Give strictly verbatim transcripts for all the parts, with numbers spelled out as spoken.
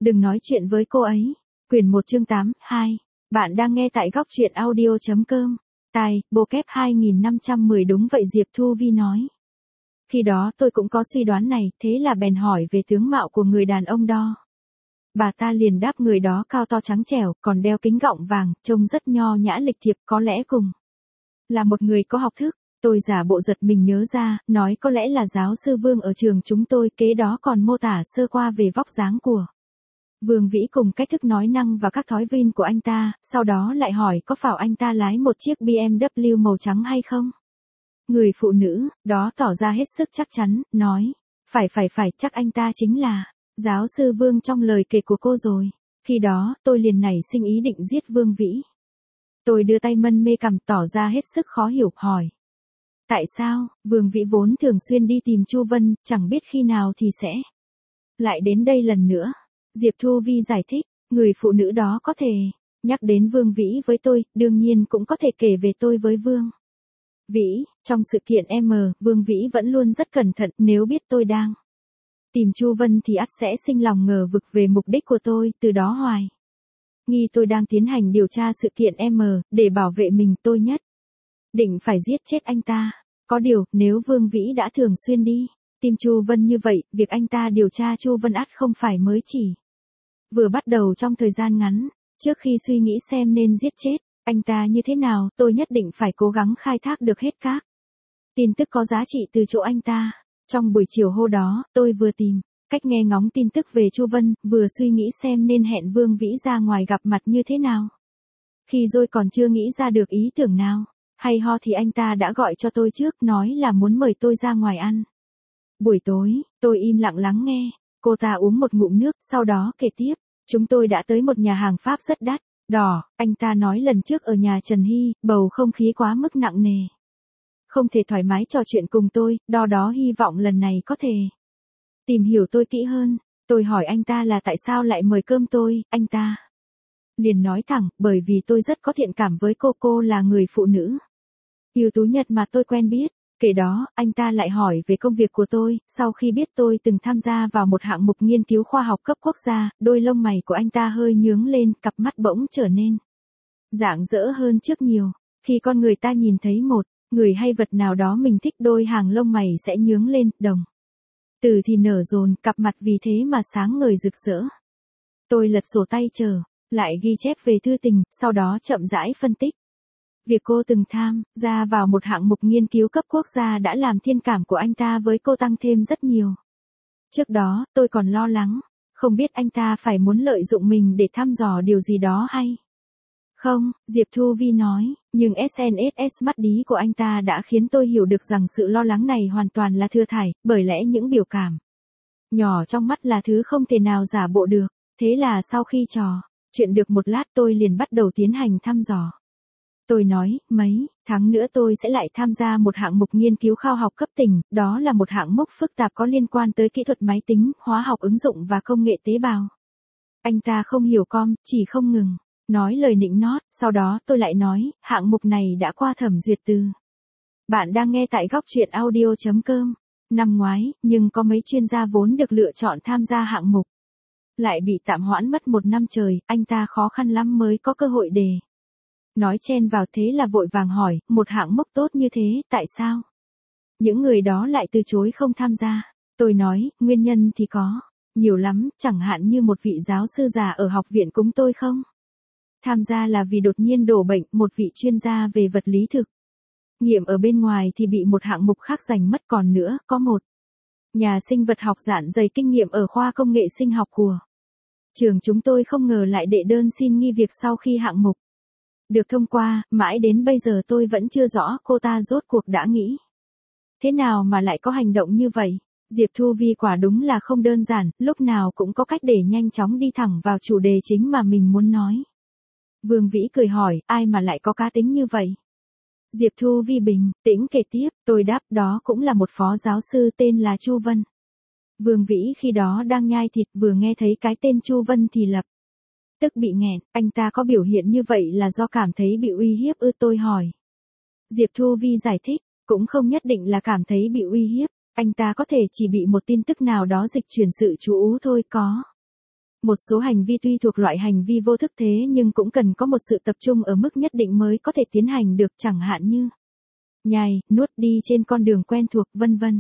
Đừng nói chuyện với cô ấy. Quyển một chương tám, hai. Bạn đang nghe tại góc truyện audio.com. Tài, bồ kép hai nghìn năm trăm mười đúng vậy Diệp Thu Vi nói. Khi đó tôi cũng có suy đoán này, thế là bèn hỏi về tướng mạo của người đàn ông đó. Bà ta liền đáp người đó cao to trắng trẻo, còn đeo kính gọng vàng, trông rất nho nhã lịch thiệp, có lẽ cùng là một người có học thức. Tôi giả bộ giật mình nhớ ra, nói có lẽ là giáo sư Vương ở trường chúng tôi, kế đó còn mô tả sơ qua về vóc dáng của Vương Vĩ cùng cách thức nói năng và các thói vin của anh ta, sau đó lại hỏi có phải anh ta lái một chiếc bê em vê màu trắng hay không? Người phụ nữ, đó tỏ ra hết sức chắc chắn, nói, phải phải phải, chắc anh ta chính là giáo sư Vương trong lời kể của cô rồi. Khi đó, tôi liền nảy sinh ý định giết Vương Vĩ. Tôi đưa tay mân mê cằm tỏ ra hết sức khó hiểu, hỏi. Tại sao, Vương Vĩ vốn thường xuyên đi tìm Chu Vân, chẳng biết khi nào thì sẽ lại đến đây lần nữa. Diệp Thu Vi giải thích, người phụ nữ đó có thể nhắc đến Vương Vĩ với tôi, đương nhiên cũng có thể kể về tôi với Vương Vĩ. Trong sự kiện M, Vương Vĩ vẫn luôn rất cẩn thận, nếu biết tôi đang tìm Chu Vân thì ắt sẽ sinh lòng ngờ vực về mục đích của tôi, từ đó hoài nghi tôi đang tiến hành điều tra sự kiện M, để bảo vệ mình tôi nhất định phải giết chết anh ta. Có điều, nếu Vương Vĩ đã thường xuyên đi tìm Chu Vân như vậy, việc anh ta điều tra Chu Vân ắt không phải mới chỉ vừa bắt đầu trong thời gian ngắn. Trước khi suy nghĩ xem nên giết chết anh ta như thế nào, tôi nhất định phải cố gắng khai thác được hết các tin tức có giá trị từ chỗ anh ta. Trong buổi chiều hôm đó, tôi vừa tìm cách nghe ngóng tin tức về Chu Vân, vừa suy nghĩ xem nên hẹn Vương Vĩ ra ngoài gặp mặt như thế nào. Khi tôi còn chưa nghĩ ra được ý tưởng nào hay ho thì anh ta đã gọi cho tôi trước, nói là muốn mời tôi ra ngoài ăn. Buổi tối, tôi im lặng lắng nghe. Cô ta uống một ngụm nước, sau đó kể tiếp. Chúng tôi đã tới một nhà hàng Pháp rất đắt, đỏ. Anh ta nói lần trước ở nhà Trần Hy, bầu không khí quá mức nặng nề, không thể thoải mái trò chuyện cùng tôi, do đó hy vọng lần này có thể tìm hiểu tôi kỹ hơn. Tôi hỏi anh ta là tại sao lại mời cơm tôi, anh ta liền nói thẳng, bởi vì tôi rất có thiện cảm với cô, cô là người phụ nữ ưu tú nhất mà tôi quen biết. Kể đó, anh ta lại hỏi về công việc của tôi, sau khi biết tôi từng tham gia vào một hạng mục nghiên cứu khoa học cấp quốc gia, đôi lông mày của anh ta hơi nhướng lên, cặp mắt bỗng trở nên rạng rỡ hơn trước nhiều. Khi con người ta nhìn thấy một người hay vật nào đó mình thích, đôi hàng lông mày sẽ nhướng lên, đồng từ thì nở dồn, cặp mặt vì thế mà sáng ngời rực rỡ. Tôi lật sổ tay chờ lại ghi chép về thư tình, sau đó chậm rãi phân tích. Việc cô từng tham gia vào một hạng mục nghiên cứu cấp quốc gia đã làm thiên cảm của anh ta với cô tăng thêm rất nhiều. Trước đó, tôi còn lo lắng, không biết anh ta phải muốn lợi dụng mình để thăm dò điều gì đó hay không, Diệp Thu Vi nói, nhưng ét en ét mắt đí của anh ta đã khiến tôi hiểu được rằng sự lo lắng này hoàn toàn là thừa thải, bởi lẽ những biểu cảm nhỏ trong mắt là thứ không thể nào giả bộ được. Thế là sau khi trò chuyện được một lát, tôi liền bắt đầu tiến hành thăm dò. Tôi nói, mấy tháng nữa tôi sẽ lại tham gia một hạng mục nghiên cứu khoa học cấp tỉnh, đó là một hạng mục phức tạp có liên quan tới kỹ thuật máy tính, hóa học ứng dụng và công nghệ tế bào. Anh ta không hiểu com, chỉ không ngừng nói lời nịnh nót, sau đó tôi lại nói, hạng mục này đã qua thẩm duyệt từ. Bạn đang nghe tại góc truyện audio.com. Năm ngoái, nhưng có mấy chuyên gia vốn được lựa chọn tham gia hạng mục lại bị tạm hoãn mất một năm trời, anh ta khó khăn lắm mới có cơ hội để nói chen vào, thế là vội vàng hỏi, một hạng mục tốt như thế, tại sao những người đó lại từ chối không tham gia? Tôi nói, nguyên nhân thì có nhiều lắm, chẳng hạn như một vị giáo sư già ở học viện chúng tôi không tham gia là vì đột nhiên đổ bệnh, một vị chuyên gia về vật lý thực nghiệm ở bên ngoài thì bị một hạng mục khác giành mất, còn nữa, có một nhà sinh vật học dạn dày kinh nghiệm ở khoa công nghệ sinh học của trường chúng tôi không ngờ lại đệ đơn xin nghỉ việc sau khi hạng mục được thông qua. Mãi đến bây giờ tôi vẫn chưa rõ cô ta rốt cuộc đã nghĩ thế nào mà lại có hành động như vậy. Diệp Thu Vi quả đúng là không đơn giản, lúc nào cũng có cách để nhanh chóng đi thẳng vào chủ đề chính mà mình muốn nói. Vương Vĩ cười hỏi, ai mà lại có cá tính như vậy? Diệp Thu Vi bình tĩnh kể tiếp, tôi đáp, đó cũng là một phó giáo sư tên là Chu Vân. Vương Vĩ khi đó đang nhai thịt, vừa nghe thấy cái tên Chu Vân thì lập tức bị nghẹn. Anh ta có biểu hiện như vậy là do cảm thấy bị uy hiếp ư? Tôi hỏi. Diệp Thu Vi giải thích, cũng không nhất định là cảm thấy bị uy hiếp, anh ta có thể chỉ bị một tin tức nào đó dịch chuyển sự chú ý thôi. Có Một số hành vi tuy thuộc loại hành vi vô thức thế nhưng cũng cần có một sự tập trung ở mức nhất định mới có thể tiến hành được, chẳng hạn như nhai, nuốt, đi trên con đường quen thuộc, vân vân.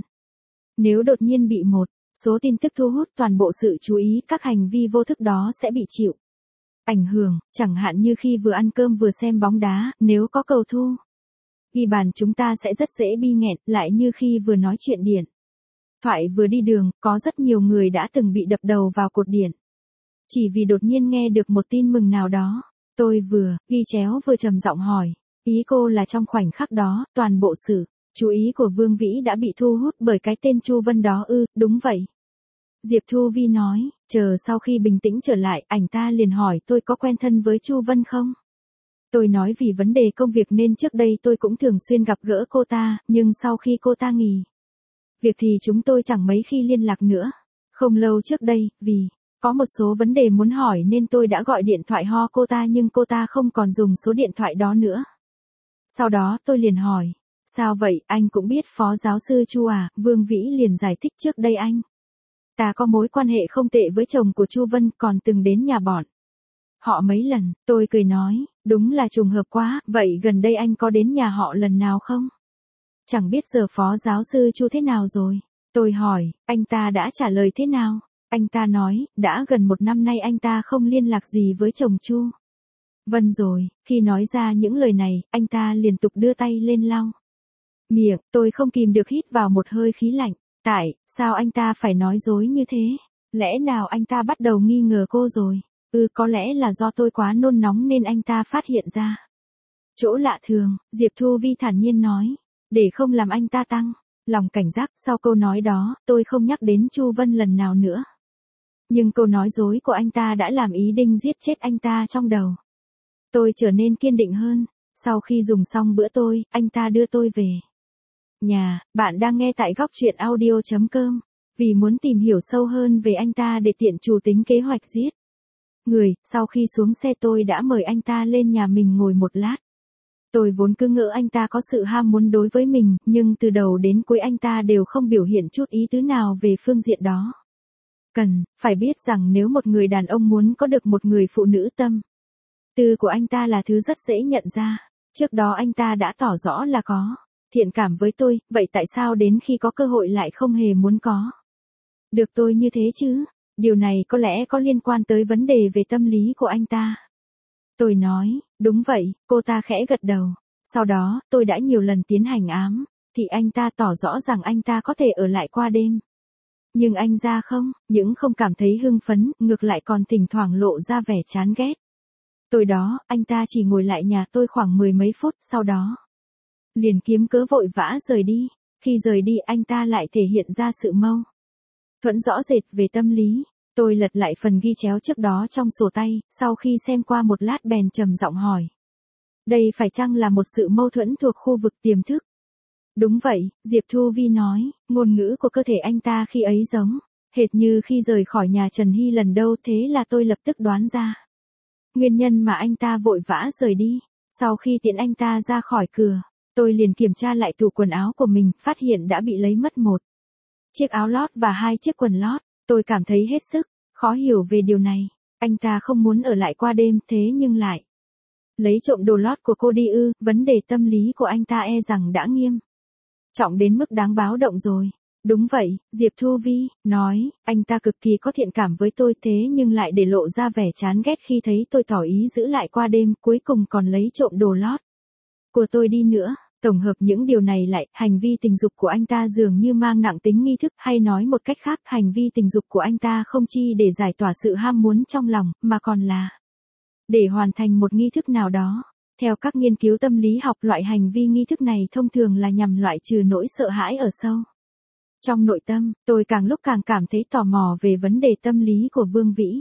Nếu đột nhiên bị một số tin tức thu hút toàn bộ sự chú ý, các hành vi vô thức đó sẽ bị chịu ảnh hưởng, chẳng hạn như khi vừa ăn cơm vừa xem bóng đá, nếu có cầu thu ghi bàn chúng ta sẽ rất dễ bi nghẹn, lại như khi vừa nói chuyện điện thoại vừa đi đường, có rất nhiều người đã từng bị đập đầu vào cột điện. Chỉ vì đột nhiên nghe được một tin mừng nào đó. Tôi vừa ghi chéo vừa trầm giọng hỏi, ý cô là trong khoảnh khắc đó, toàn bộ sự chú ý của Vương Vĩ đã bị thu hút bởi cái tên Chu Vân đó ư? Đúng vậy. Diệp Thu Vi nói, chờ sau khi bình tĩnh trở lại, ảnh ta liền hỏi tôi có quen thân với Chu Vân không? Tôi nói vì vấn đề công việc nên trước đây tôi cũng thường xuyên gặp gỡ cô ta, nhưng sau khi cô ta nghỉ việc thì chúng tôi chẳng mấy khi liên lạc nữa. Không lâu trước đây, vì có một số vấn đề muốn hỏi nên tôi đã gọi điện thoại ho cô ta nhưng cô ta không còn dùng số điện thoại đó nữa. Sau đó tôi liền hỏi, sao vậy, anh cũng biết phó giáo sư Chu à? Vương Vĩ liền giải thích trước đây anh ta có mối quan hệ không tệ với chồng của Chu Vân, còn từng đến nhà bọn họ mấy lần. Tôi cười nói, đúng là trùng hợp quá, vậy gần đây anh có đến nhà họ lần nào không? Chẳng biết giờ phó giáo sư Chu thế nào rồi? Tôi hỏi, anh ta đã trả lời thế nào? Anh ta nói, đã gần một năm nay anh ta không liên lạc gì với chồng Chu Vân rồi. Khi nói ra những lời này, anh ta liên tục đưa tay lên lau miệng. Tôi không kìm được hít vào một hơi khí lạnh. Tại sao anh ta phải nói dối như thế? Lẽ nào anh ta bắt đầu nghi ngờ cô rồi? Ừ, có lẽ là do tôi quá nôn nóng nên anh ta phát hiện ra chỗ lạ thường. Diệp Thu Vi thản nhiên nói, để không làm anh ta tăng lòng cảnh giác. Sau câu nói đó, tôi không nhắc đến Chu Vân lần nào nữa. Nhưng câu nói dối của anh ta đã làm ý định giết chết anh ta trong đầu. Tôi trở nên kiên định hơn. Sau khi dùng xong bữa tôi, anh ta đưa tôi về nhà. Bạn đang nghe tại góc truyện audio chấm com. Vì muốn tìm hiểu sâu hơn về anh ta để tiện chủ tính kế hoạch giết người, sau khi xuống xe tôi đã mời anh ta lên nhà mình ngồi một lát. Tôi vốn cứ ngỡ anh ta có sự ham muốn đối với mình, nhưng từ đầu đến cuối anh ta đều không biểu hiện chút ý tứ nào về phương diện đó. Cần phải biết rằng nếu một người đàn ông muốn có được một người phụ nữ, tâm tư của anh ta là thứ rất dễ nhận ra. Trước đó anh ta đã tỏ rõ là có thiện cảm với tôi, vậy tại sao đến khi có cơ hội lại không hề muốn có được tôi như thế chứ? Điều này có lẽ có liên quan tới vấn đề về tâm lý của anh ta. Tôi nói, đúng vậy. Cô ta khẽ gật đầu. Sau đó, tôi đã nhiều lần tiến hành ám thì anh ta tỏ rõ rằng anh ta có thể ở lại qua đêm. Nhưng anh ra không, những không cảm thấy hưng phấn, ngược lại còn thỉnh thoảng lộ ra vẻ chán ghét. Tối đó, anh ta chỉ ngồi lại nhà tôi khoảng mười mấy phút, sau đó liền kiếm cớ vội vã rời đi. Khi rời đi, anh ta lại thể hiện ra sự mâu thuẫn rõ rệt về tâm lý. Tôi lật lại phần ghi chéo trước đó trong sổ tay, sau khi xem qua một lát bèn trầm giọng hỏi. Đây phải chăng là một sự mâu thuẫn thuộc khu vực tiềm thức? Đúng vậy, Diệp Thu Vi nói, ngôn ngữ của cơ thể anh ta khi ấy giống hệt như khi rời khỏi nhà Trần Hy lần đầu, thế là tôi lập tức đoán ra nguyên nhân mà anh ta vội vã rời đi. Sau khi tiễn anh ta ra khỏi cửa, tôi liền kiểm tra lại tủ quần áo của mình, phát hiện đã bị lấy mất một chiếc áo lót và hai chiếc quần lót. Tôi cảm thấy hết sức khó hiểu về điều này. Anh ta không muốn ở lại qua đêm, thế nhưng lại lấy trộm đồ lót của cô đi ư? Vấn đề tâm lý của anh ta e rằng đã nghiêm trọng đến mức đáng báo động rồi. Đúng vậy, Diệp Thu Vi nói, anh ta cực kỳ có thiện cảm với tôi, thế nhưng lại để lộ ra vẻ chán ghét khi thấy tôi tỏ ý giữ lại qua đêm, cuối cùng còn lấy trộm đồ lót của tôi đi nữa. Tổng hợp những điều này lại, hành vi tình dục của anh ta dường như mang nặng tính nghi thức, hay nói một cách khác, hành vi tình dục của anh ta không chi để giải tỏa sự ham muốn trong lòng, mà còn là để hoàn thành một nghi thức nào đó. Theo các nghiên cứu tâm lý học, loại hành vi nghi thức này thông thường là nhằm loại trừ nỗi sợ hãi ở sâu trong nội tâm. Tôi càng lúc càng cảm thấy tò mò về vấn đề tâm lý của Vương Vĩ.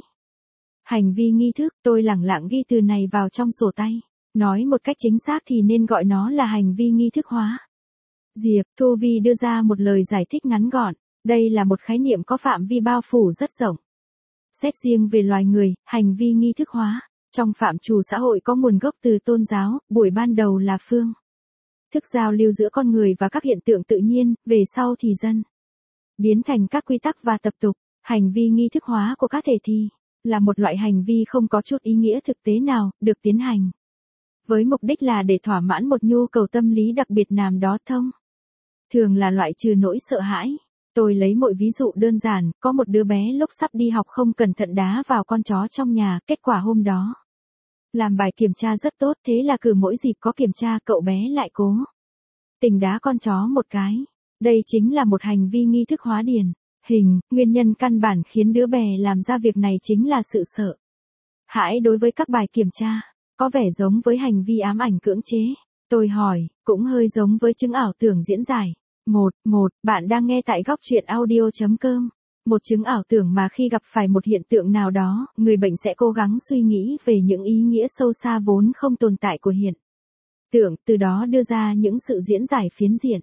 Hành vi nghi thức, tôi lẳng lặng ghi từ này vào trong sổ tay. Nói một cách chính xác thì nên gọi nó là hành vi nghi thức hóa. Diệp Thu Vi đưa ra một lời giải thích ngắn gọn. Đây là một khái niệm có phạm vi bao phủ rất rộng. Xét riêng về loài người, hành vi nghi thức hóa trong phạm trù xã hội có nguồn gốc từ tôn giáo, buổi ban đầu là phương thức giao lưu giữa con người và các hiện tượng tự nhiên, về sau thì dần biến thành các quy tắc và tập tục. Hành vi nghi thức hóa của các thể thì là một loại hành vi không có chút ý nghĩa thực tế nào, được tiến hành với mục đích là để thỏa mãn một nhu cầu tâm lý đặc biệt nào đó thông. Thường là loại trừ nỗi sợ hãi. Tôi lấy một ví dụ đơn giản, có một đứa bé lúc sắp đi học không cẩn thận đá vào con chó trong nhà, kết quả hôm đó làm bài kiểm tra rất tốt, thế là cứ mỗi dịp có kiểm tra cậu bé lại cố tình đá con chó một cái. Đây chính là một hành vi nghi thức hóa điển hình, nguyên nhân căn bản khiến đứa bé làm ra việc này chính là sự sợ hãi đối với các bài kiểm tra, có vẻ giống với hành vi ám ảnh cưỡng chế. Tôi hỏi, cũng hơi giống với chứng ảo tưởng diễn giải. Một, một, bạn đang nghe tại góc truyện audio.com. Một chứng ảo tưởng mà khi gặp phải một hiện tượng nào đó, người bệnh sẽ cố gắng suy nghĩ về những ý nghĩa sâu xa vốn không tồn tại của hiện tượng, từ đó đưa ra những sự diễn giải phiến diện.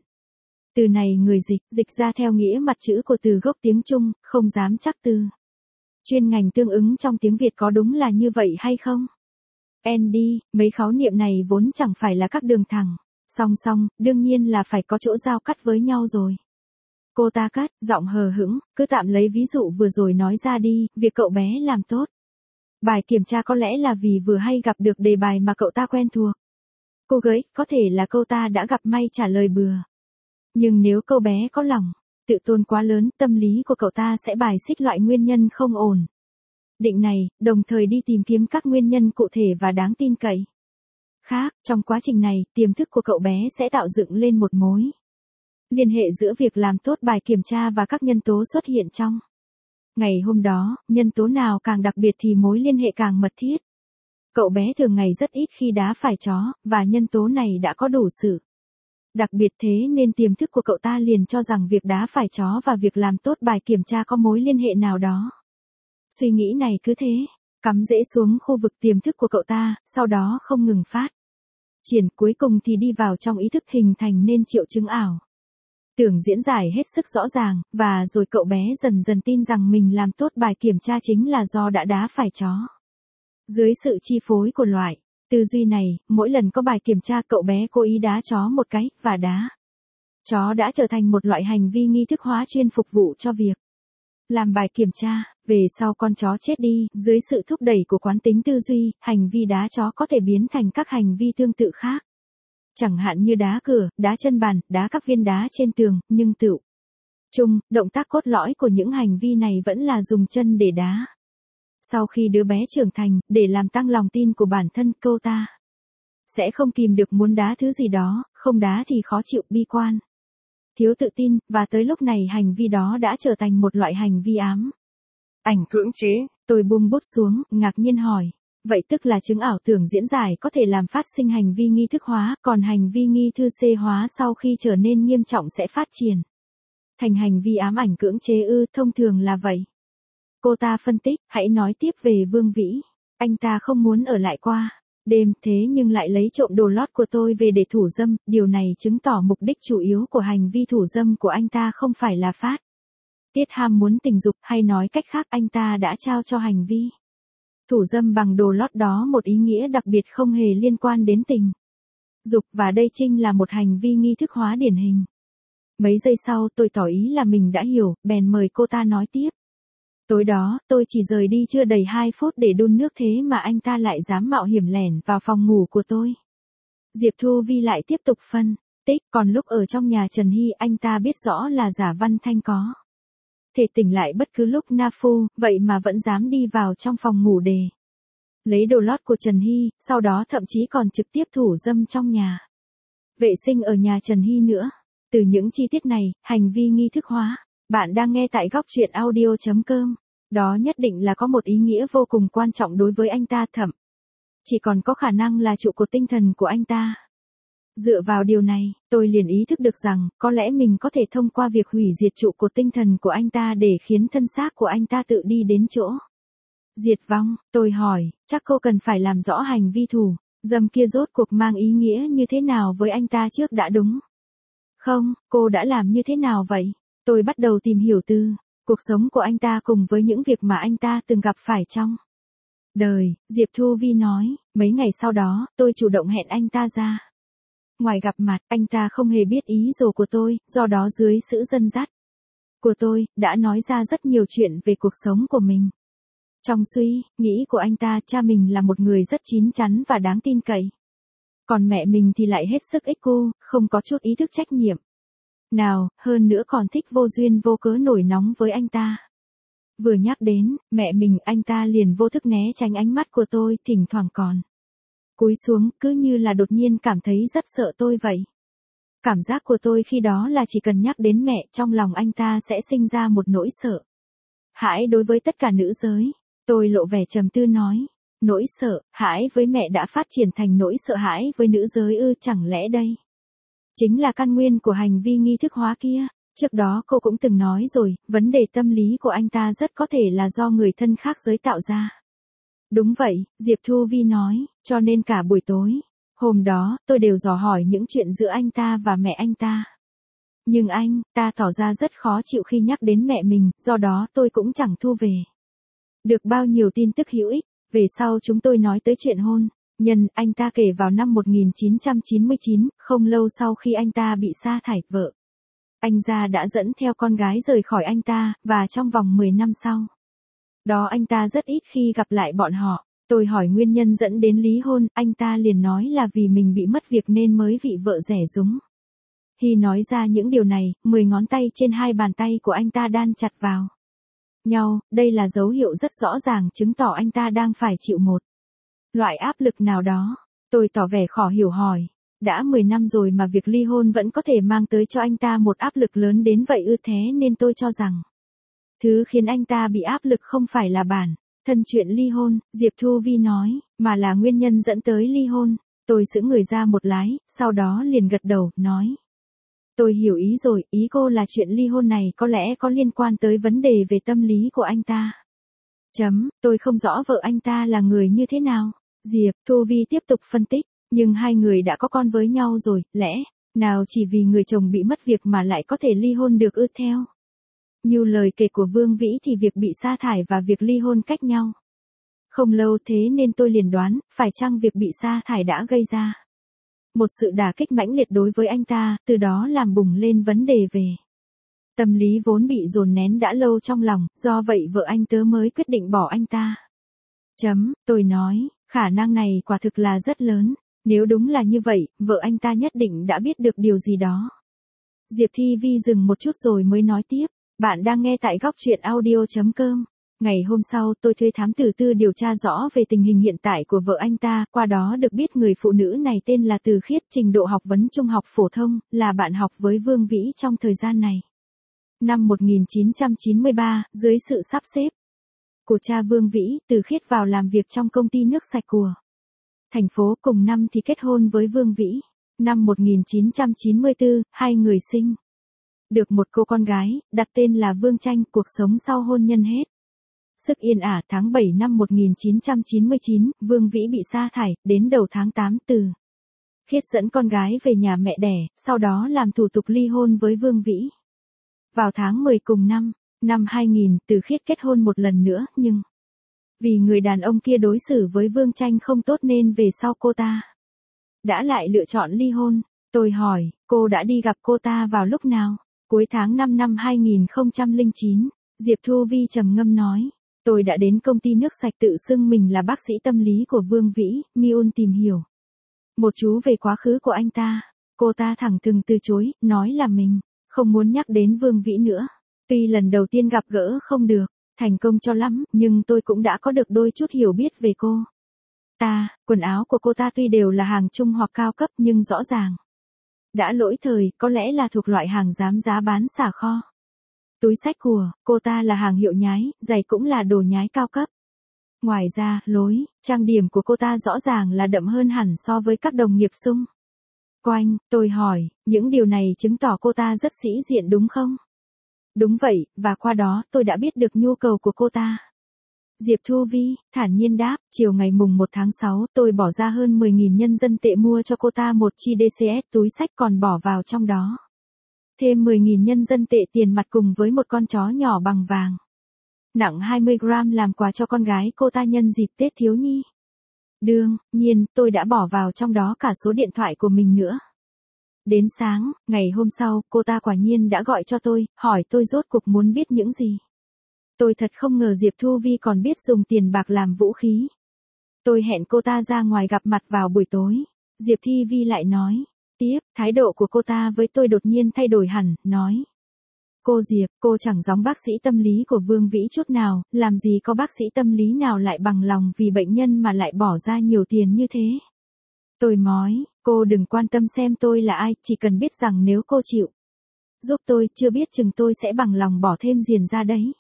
Từ này người dịch, dịch ra theo nghĩa mặt chữ của từ gốc tiếng Trung, không dám chắc từ chuyên ngành tương ứng trong tiếng Việt có đúng là như vậy hay không? Andy, mấy khái niệm này vốn chẳng phải là các đường thẳng song song, đương nhiên là phải có chỗ giao cắt với nhau rồi. Cô ta cắt, giọng hờ hững, cứ tạm lấy ví dụ vừa rồi nói ra đi, việc cậu bé làm tốt bài kiểm tra có lẽ là vì vừa hay gặp được đề bài mà cậu ta quen thuộc. Cô gái, có thể là cô ta đã gặp may trả lời bừa. Nhưng nếu cô bé có lòng tự tôn quá lớn, tâm lý của cậu ta sẽ bài xích loại nguyên nhân không ổn định này, đồng thời đi tìm kiếm các nguyên nhân cụ thể và đáng tin cậy khác. Trong quá trình này, tiềm thức của cậu bé sẽ tạo dựng lên một mối liên hệ giữa việc làm tốt bài kiểm tra và các nhân tố xuất hiện trong ngày hôm đó. Nhân tố nào càng đặc biệt thì mối liên hệ càng mật thiết. Cậu bé thường ngày rất ít khi đá phải chó, và nhân tố này đã có đủ sự đặc biệt, thế nên tiềm thức của cậu ta liền cho rằng việc đá phải chó và việc làm tốt bài kiểm tra có mối liên hệ nào đó. Suy nghĩ này cứ thế cắm rễ xuống khu vực tiềm thức của cậu ta, sau đó không ngừng phát triển, cuối cùng thì đi vào trong ý thức, hình thành nên triệu chứng ảo tưởng diễn giải hết sức rõ ràng, và rồi cậu bé dần dần tin rằng mình làm tốt bài kiểm tra chính là do đã đá phải chó. Dưới sự chi phối của loại tư duy này, mỗi lần có bài kiểm tra cậu bé cố ý đá chó một cái, và đá chó đã trở thành một loại hành vi nghi thức hóa chuyên phục vụ cho việc làm bài kiểm tra. Về sau con chó chết đi, dưới sự thúc đẩy của quán tính tư duy, hành vi đá chó có thể biến thành các hành vi tương tự khác. Chẳng hạn như đá cửa, đá chân bàn, đá các viên đá trên tường, nhưng tựu chung, động tác cốt lõi của những hành vi này vẫn là dùng chân để đá. Sau khi đứa bé trưởng thành, để làm tăng lòng tin của bản thân, cô ta sẽ không kìm được muốn đá thứ gì đó, không đá thì khó chịu, bi quan, thiếu tự tin, và tới lúc này hành vi đó đã trở thành một loại hành vi ám ảnh cưỡng chế. Tôi buông bút xuống, ngạc nhiên hỏi, vậy tức là chứng ảo tưởng diễn giải có thể làm phát sinh hành vi nghi thức hóa, còn hành vi nghi thư xê hóa sau khi trở nên nghiêm trọng sẽ phát triển thành hành vi ám ảnh cưỡng chế ư? Thông thường là vậy. Cô ta phân tích, hãy nói tiếp về Vương Vĩ. Anh ta không muốn ở lại qua đêm, thế nhưng lại lấy trộm đồ lót của tôi về để thủ dâm, điều này chứng tỏ mục đích chủ yếu của hành vi thủ dâm của anh ta không phải là phát tiết ham muốn tình dục, hay nói cách khác anh ta đã trao cho hành vi thủ dâm bằng đồ lót đó một ý nghĩa đặc biệt không hề liên quan đến tình dục, và đây chính là một hành vi nghi thức hóa điển hình. Mấy giây sau tôi tỏ ý là mình đã hiểu, bèn mời cô ta nói tiếp. Tối đó, tôi chỉ rời đi chưa đầy hai phút để đun nước, thế mà anh ta lại dám mạo hiểm lẻn vào phòng ngủ của tôi. Diệp Thu Vi lại tiếp tục phân tích, còn lúc ở trong nhà Trần Hy anh ta biết rõ là Giả Văn Thanh có thể tỉnh lại bất cứ lúc na phu, vậy mà vẫn dám đi vào trong phòng ngủ để lấy đồ lót của Trần Hy, sau đó thậm chí còn trực tiếp thủ dâm trong nhà vệ sinh ở nhà Trần Hy nữa. Từ những chi tiết này, hành vi nghi thức hóa, bạn đang nghe tại góc truyện audio.com, đó nhất định là có một ý nghĩa vô cùng quan trọng đối với anh ta, thậm chỉ còn có khả năng là trụ cột tinh thần của anh ta. Dựa vào điều này, tôi liền ý thức được rằng, có lẽ mình có thể thông qua việc hủy diệt trụ cột tinh thần của anh ta để khiến thân xác của anh ta tự đi đến chỗ diệt vong. Tôi hỏi, chắc cô cần phải làm rõ hành vi thủ dâm kia rốt cuộc mang ý nghĩa như thế nào với anh ta trước đã, đúng không? Cô đã làm như thế nào vậy? Tôi bắt đầu tìm hiểu từ cuộc sống của anh ta cùng với những việc mà anh ta từng gặp phải trong đời. Diệp Thu Vi nói, mấy ngày sau đó, tôi chủ động hẹn anh ta ra ngoài gặp mặt. Anh ta không hề biết ý đồ của tôi, do đó dưới sự dẫn dắt của tôi, đã nói ra rất nhiều chuyện về cuộc sống của mình. Trong suy nghĩ của anh ta, cha mình là một người rất chín chắn và đáng tin cậy. Còn mẹ mình thì lại hết sức ích kỷ, không có chút ý thức trách nhiệm nào, hơn nữa còn thích vô duyên vô cớ nổi nóng với anh ta. Vừa nhắc đến mẹ mình, anh ta liền vô thức né tránh ánh mắt của tôi, thỉnh thoảng còn cúi xuống, cứ như là đột nhiên cảm thấy rất sợ tôi vậy. Cảm giác của tôi khi đó là chỉ cần nhắc đến mẹ, trong lòng anh ta sẽ sinh ra một nỗi sợ hãi đối với tất cả nữ giới. Tôi lộ vẻ trầm tư nói, nỗi sợ hãi với mẹ đã phát triển thành nỗi sợ hãi với nữ giới ư? Chẳng lẽ đây chính là căn nguyên của hành vi nghi thức hóa kia? Trước đó cô cũng từng nói rồi, vấn đề tâm lý của anh ta rất có thể là do người thân khác giới tạo ra. Đúng vậy, Diệp Thu Vi nói, cho nên cả buổi tối hôm đó, tôi đều dò hỏi những chuyện giữa anh ta và mẹ anh ta. Nhưng anh ta tỏ ra rất khó chịu khi nhắc đến mẹ mình, do đó tôi cũng chẳng thu về được bao nhiêu tin tức hữu ích. Về sau chúng tôi nói tới chuyện hôn nhân, anh ta kể vào năm một nghìn chín trăm chín mươi chín, không lâu sau khi anh ta bị sa thải, vợ anh gia đã dẫn theo con gái rời khỏi anh ta, và trong vòng mười năm sau đó anh ta rất ít khi gặp lại bọn họ. Tôi hỏi nguyên nhân dẫn đến ly hôn, anh ta liền nói là vì mình bị mất việc nên mới vị vợ rẻ rúng. Khi nói ra những điều này, mười ngón tay trên hai bàn tay của anh ta đan chặt vào nhau, đây là dấu hiệu rất rõ ràng chứng tỏ anh ta đang phải chịu một loại áp lực nào đó. Tôi tỏ vẻ khó hiểu hỏi, đã mười năm rồi mà việc ly hôn vẫn có thể mang tới cho anh ta một áp lực lớn đến vậy ư? Thế nên tôi cho rằng thứ khiến anh ta bị áp lực không phải là bản thân chuyện ly hôn, Diệp Thu Vi nói, mà là nguyên nhân dẫn tới ly hôn. Tôi sững người ra một lái, sau đó liền gật đầu, nói, tôi hiểu ý rồi, ý cô là chuyện ly hôn này có lẽ có liên quan tới vấn đề về tâm lý của anh ta. Chấm, tôi không rõ vợ anh ta là người như thế nào. Diệp Thu Vi tiếp tục phân tích, nhưng hai người đã có con với nhau rồi, lẽ nào chỉ vì người chồng bị mất việc mà lại có thể ly hôn được ư? Theo như lời kể của Vương Vĩ thì việc bị sa thải và việc ly hôn cách nhau không lâu, thế nên tôi liền đoán, phải chăng việc bị sa thải đã gây ra một sự đả kích mãnh liệt đối với anh ta, từ đó làm bùng lên vấn đề về tâm lý vốn bị dồn nén đã lâu trong lòng, do vậy vợ anh tớ mới quyết định bỏ anh ta. Chấm, tôi nói, khả năng này quả thực là rất lớn, nếu đúng là như vậy, vợ anh ta nhất định đã biết được điều gì đó. Diệp Thi Vi dừng một chút rồi mới nói tiếp, bạn đang nghe tại góc truyện audio.com. Ngày hôm sau, tôi thuê thám tử tư điều tra rõ về tình hình hiện tại của vợ anh ta, qua đó được biết người phụ nữ này tên là Từ Khiết, trình độ học vấn trung học phổ thông, là bạn học với Vương Vĩ trong thời gian này. Năm một nghìn chín trăm chín mươi ba, dưới sự sắp xếp của cha Vương Vĩ, Từ Khiết vào làm việc trong công ty nước sạch của thành phố, cùng năm thì kết hôn với Vương Vĩ. Năm một nghìn chín trăm chín mươi tư, hai người sinh được một cô con gái, đặt tên là Vương Tranh. Cuộc sống sau hôn nhân hết sức yên ả. Tháng bảy năm một nghìn chín trăm chín mươi chín, Vương Vĩ bị sa thải, đến đầu tháng tám Từ Khiết dẫn con gái về nhà mẹ đẻ, sau đó làm thủ tục ly hôn với Vương Vĩ. Vào tháng mười cùng năm, năm hai nghìn, Từ Khiết kết hôn một lần nữa, nhưng vì người đàn ông kia đối xử với Vương Tranh không tốt nên về sau cô ta đã lại lựa chọn ly hôn. Tôi hỏi, cô đã đi gặp cô ta vào lúc nào? Cuối tháng năm năm hai nghìn không trăm lẻ chín, Diệp Thu Vi trầm ngâm nói, tôi đã đến công ty nước sạch tự xưng mình là bác sĩ tâm lý của Vương Vĩ, Miun tìm hiểu một chú về quá khứ của anh ta. Cô ta thẳng thừng từ chối, nói là mình không muốn nhắc đến Vương Vĩ nữa. Tuy lần đầu tiên gặp gỡ không được thành công cho lắm, nhưng tôi cũng đã có được đôi chút hiểu biết về cô ta. Quần áo của cô ta tuy đều là hàng trung hoặc cao cấp nhưng rõ ràng đã lỗi thời, có lẽ là thuộc loại hàng dám giá bán xả kho. Túi xách của cô ta là hàng hiệu nhái, giày cũng là đồ nhái cao cấp. Ngoài ra, lối trang điểm của cô ta rõ ràng là đậm hơn hẳn so với các đồng nghiệp xung quanh. Tôi hỏi, những điều này chứng tỏ cô ta rất sĩ diện đúng không? Đúng vậy, và qua đó tôi đã biết được nhu cầu của cô ta. Diệp Thu Vi thản nhiên đáp, chiều ngày mùng một tháng sáu, tôi bỏ ra hơn mười nghìn nhân dân tệ mua cho cô ta một chi đê xê ét, túi xách còn bỏ vào trong đó thêm mười nghìn nhân dân tệ tiền mặt cùng với một con chó nhỏ bằng vàng nặng hai mươi gram làm quà cho con gái cô ta nhân dịp Tết thiếu nhi. Đương nhiên, tôi đã bỏ vào trong đó cả số điện thoại của mình nữa. Đến sáng, ngày hôm sau, cô ta quả nhiên đã gọi cho tôi, hỏi tôi rốt cuộc muốn biết những gì. Tôi thật không ngờ Diệp Thu Vi còn biết dùng tiền bạc làm vũ khí. Tôi hẹn cô ta ra ngoài gặp mặt vào buổi tối. Diệp Thi Vi lại nói. Tiếp, thái độ của cô ta với tôi đột nhiên thay đổi hẳn, nói. Cô Diệp, cô chẳng giống bác sĩ tâm lý của Vương Vĩ chút nào, làm gì có bác sĩ tâm lý nào lại bằng lòng vì bệnh nhân mà lại bỏ ra nhiều tiền như thế. Tôi nói, cô đừng quan tâm xem tôi là ai, chỉ cần biết rằng nếu cô chịu giúp tôi, chưa biết chừng tôi sẽ bằng lòng bỏ thêm tiền ra đấy.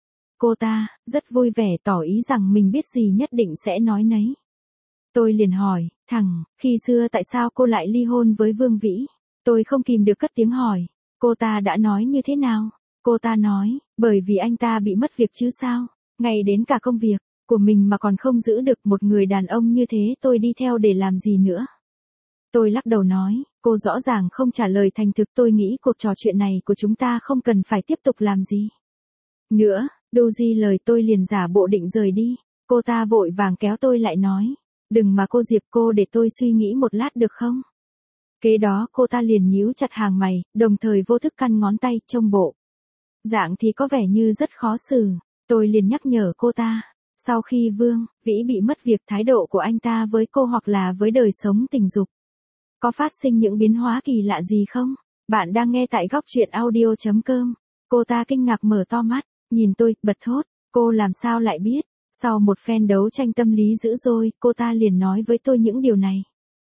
Cô ta, rất vui vẻ tỏ ý rằng mình biết gì nhất định sẽ nói nấy. Tôi liền hỏi, thằng, khi xưa tại sao cô lại ly hôn với Vương Vĩ? Tôi không kìm được cất tiếng hỏi, cô ta đã nói như thế nào? Cô ta nói, bởi vì anh ta bị mất việc chứ sao? Ngay đến cả công việc của mình mà còn không giữ được, một người đàn ông như thế tôi đi theo để làm gì nữa? Tôi lắc đầu nói, cô rõ ràng không trả lời thành thực, tôi nghĩ cuộc trò chuyện này của chúng ta không cần phải tiếp tục làm gì nữa. Doji lời tôi liền giả bộ định rời đi. Cô ta vội vàng kéo tôi lại nói, đừng mà cô Diệp, cô để tôi suy nghĩ một lát được không? Kế đó cô ta liền nhíu chặt hàng mày, đồng thời vô thức căn ngón tay, trông bộ dạng thì có vẻ như rất khó xử. Tôi liền nhắc nhở cô ta, sau khi Vương Vĩ bị mất việc, thái độ của anh ta với cô hoặc là với đời sống tình dục có phát sinh những biến hóa kỳ lạ gì không? Bạn đang nghe tại góc truyện audio chấm com. Cô ta kinh ngạc mở to mắt, nhìn tôi, bật thốt, cô làm sao lại biết? Sau một phen đấu tranh tâm lý dữ dội, cô ta liền nói với tôi những điều này.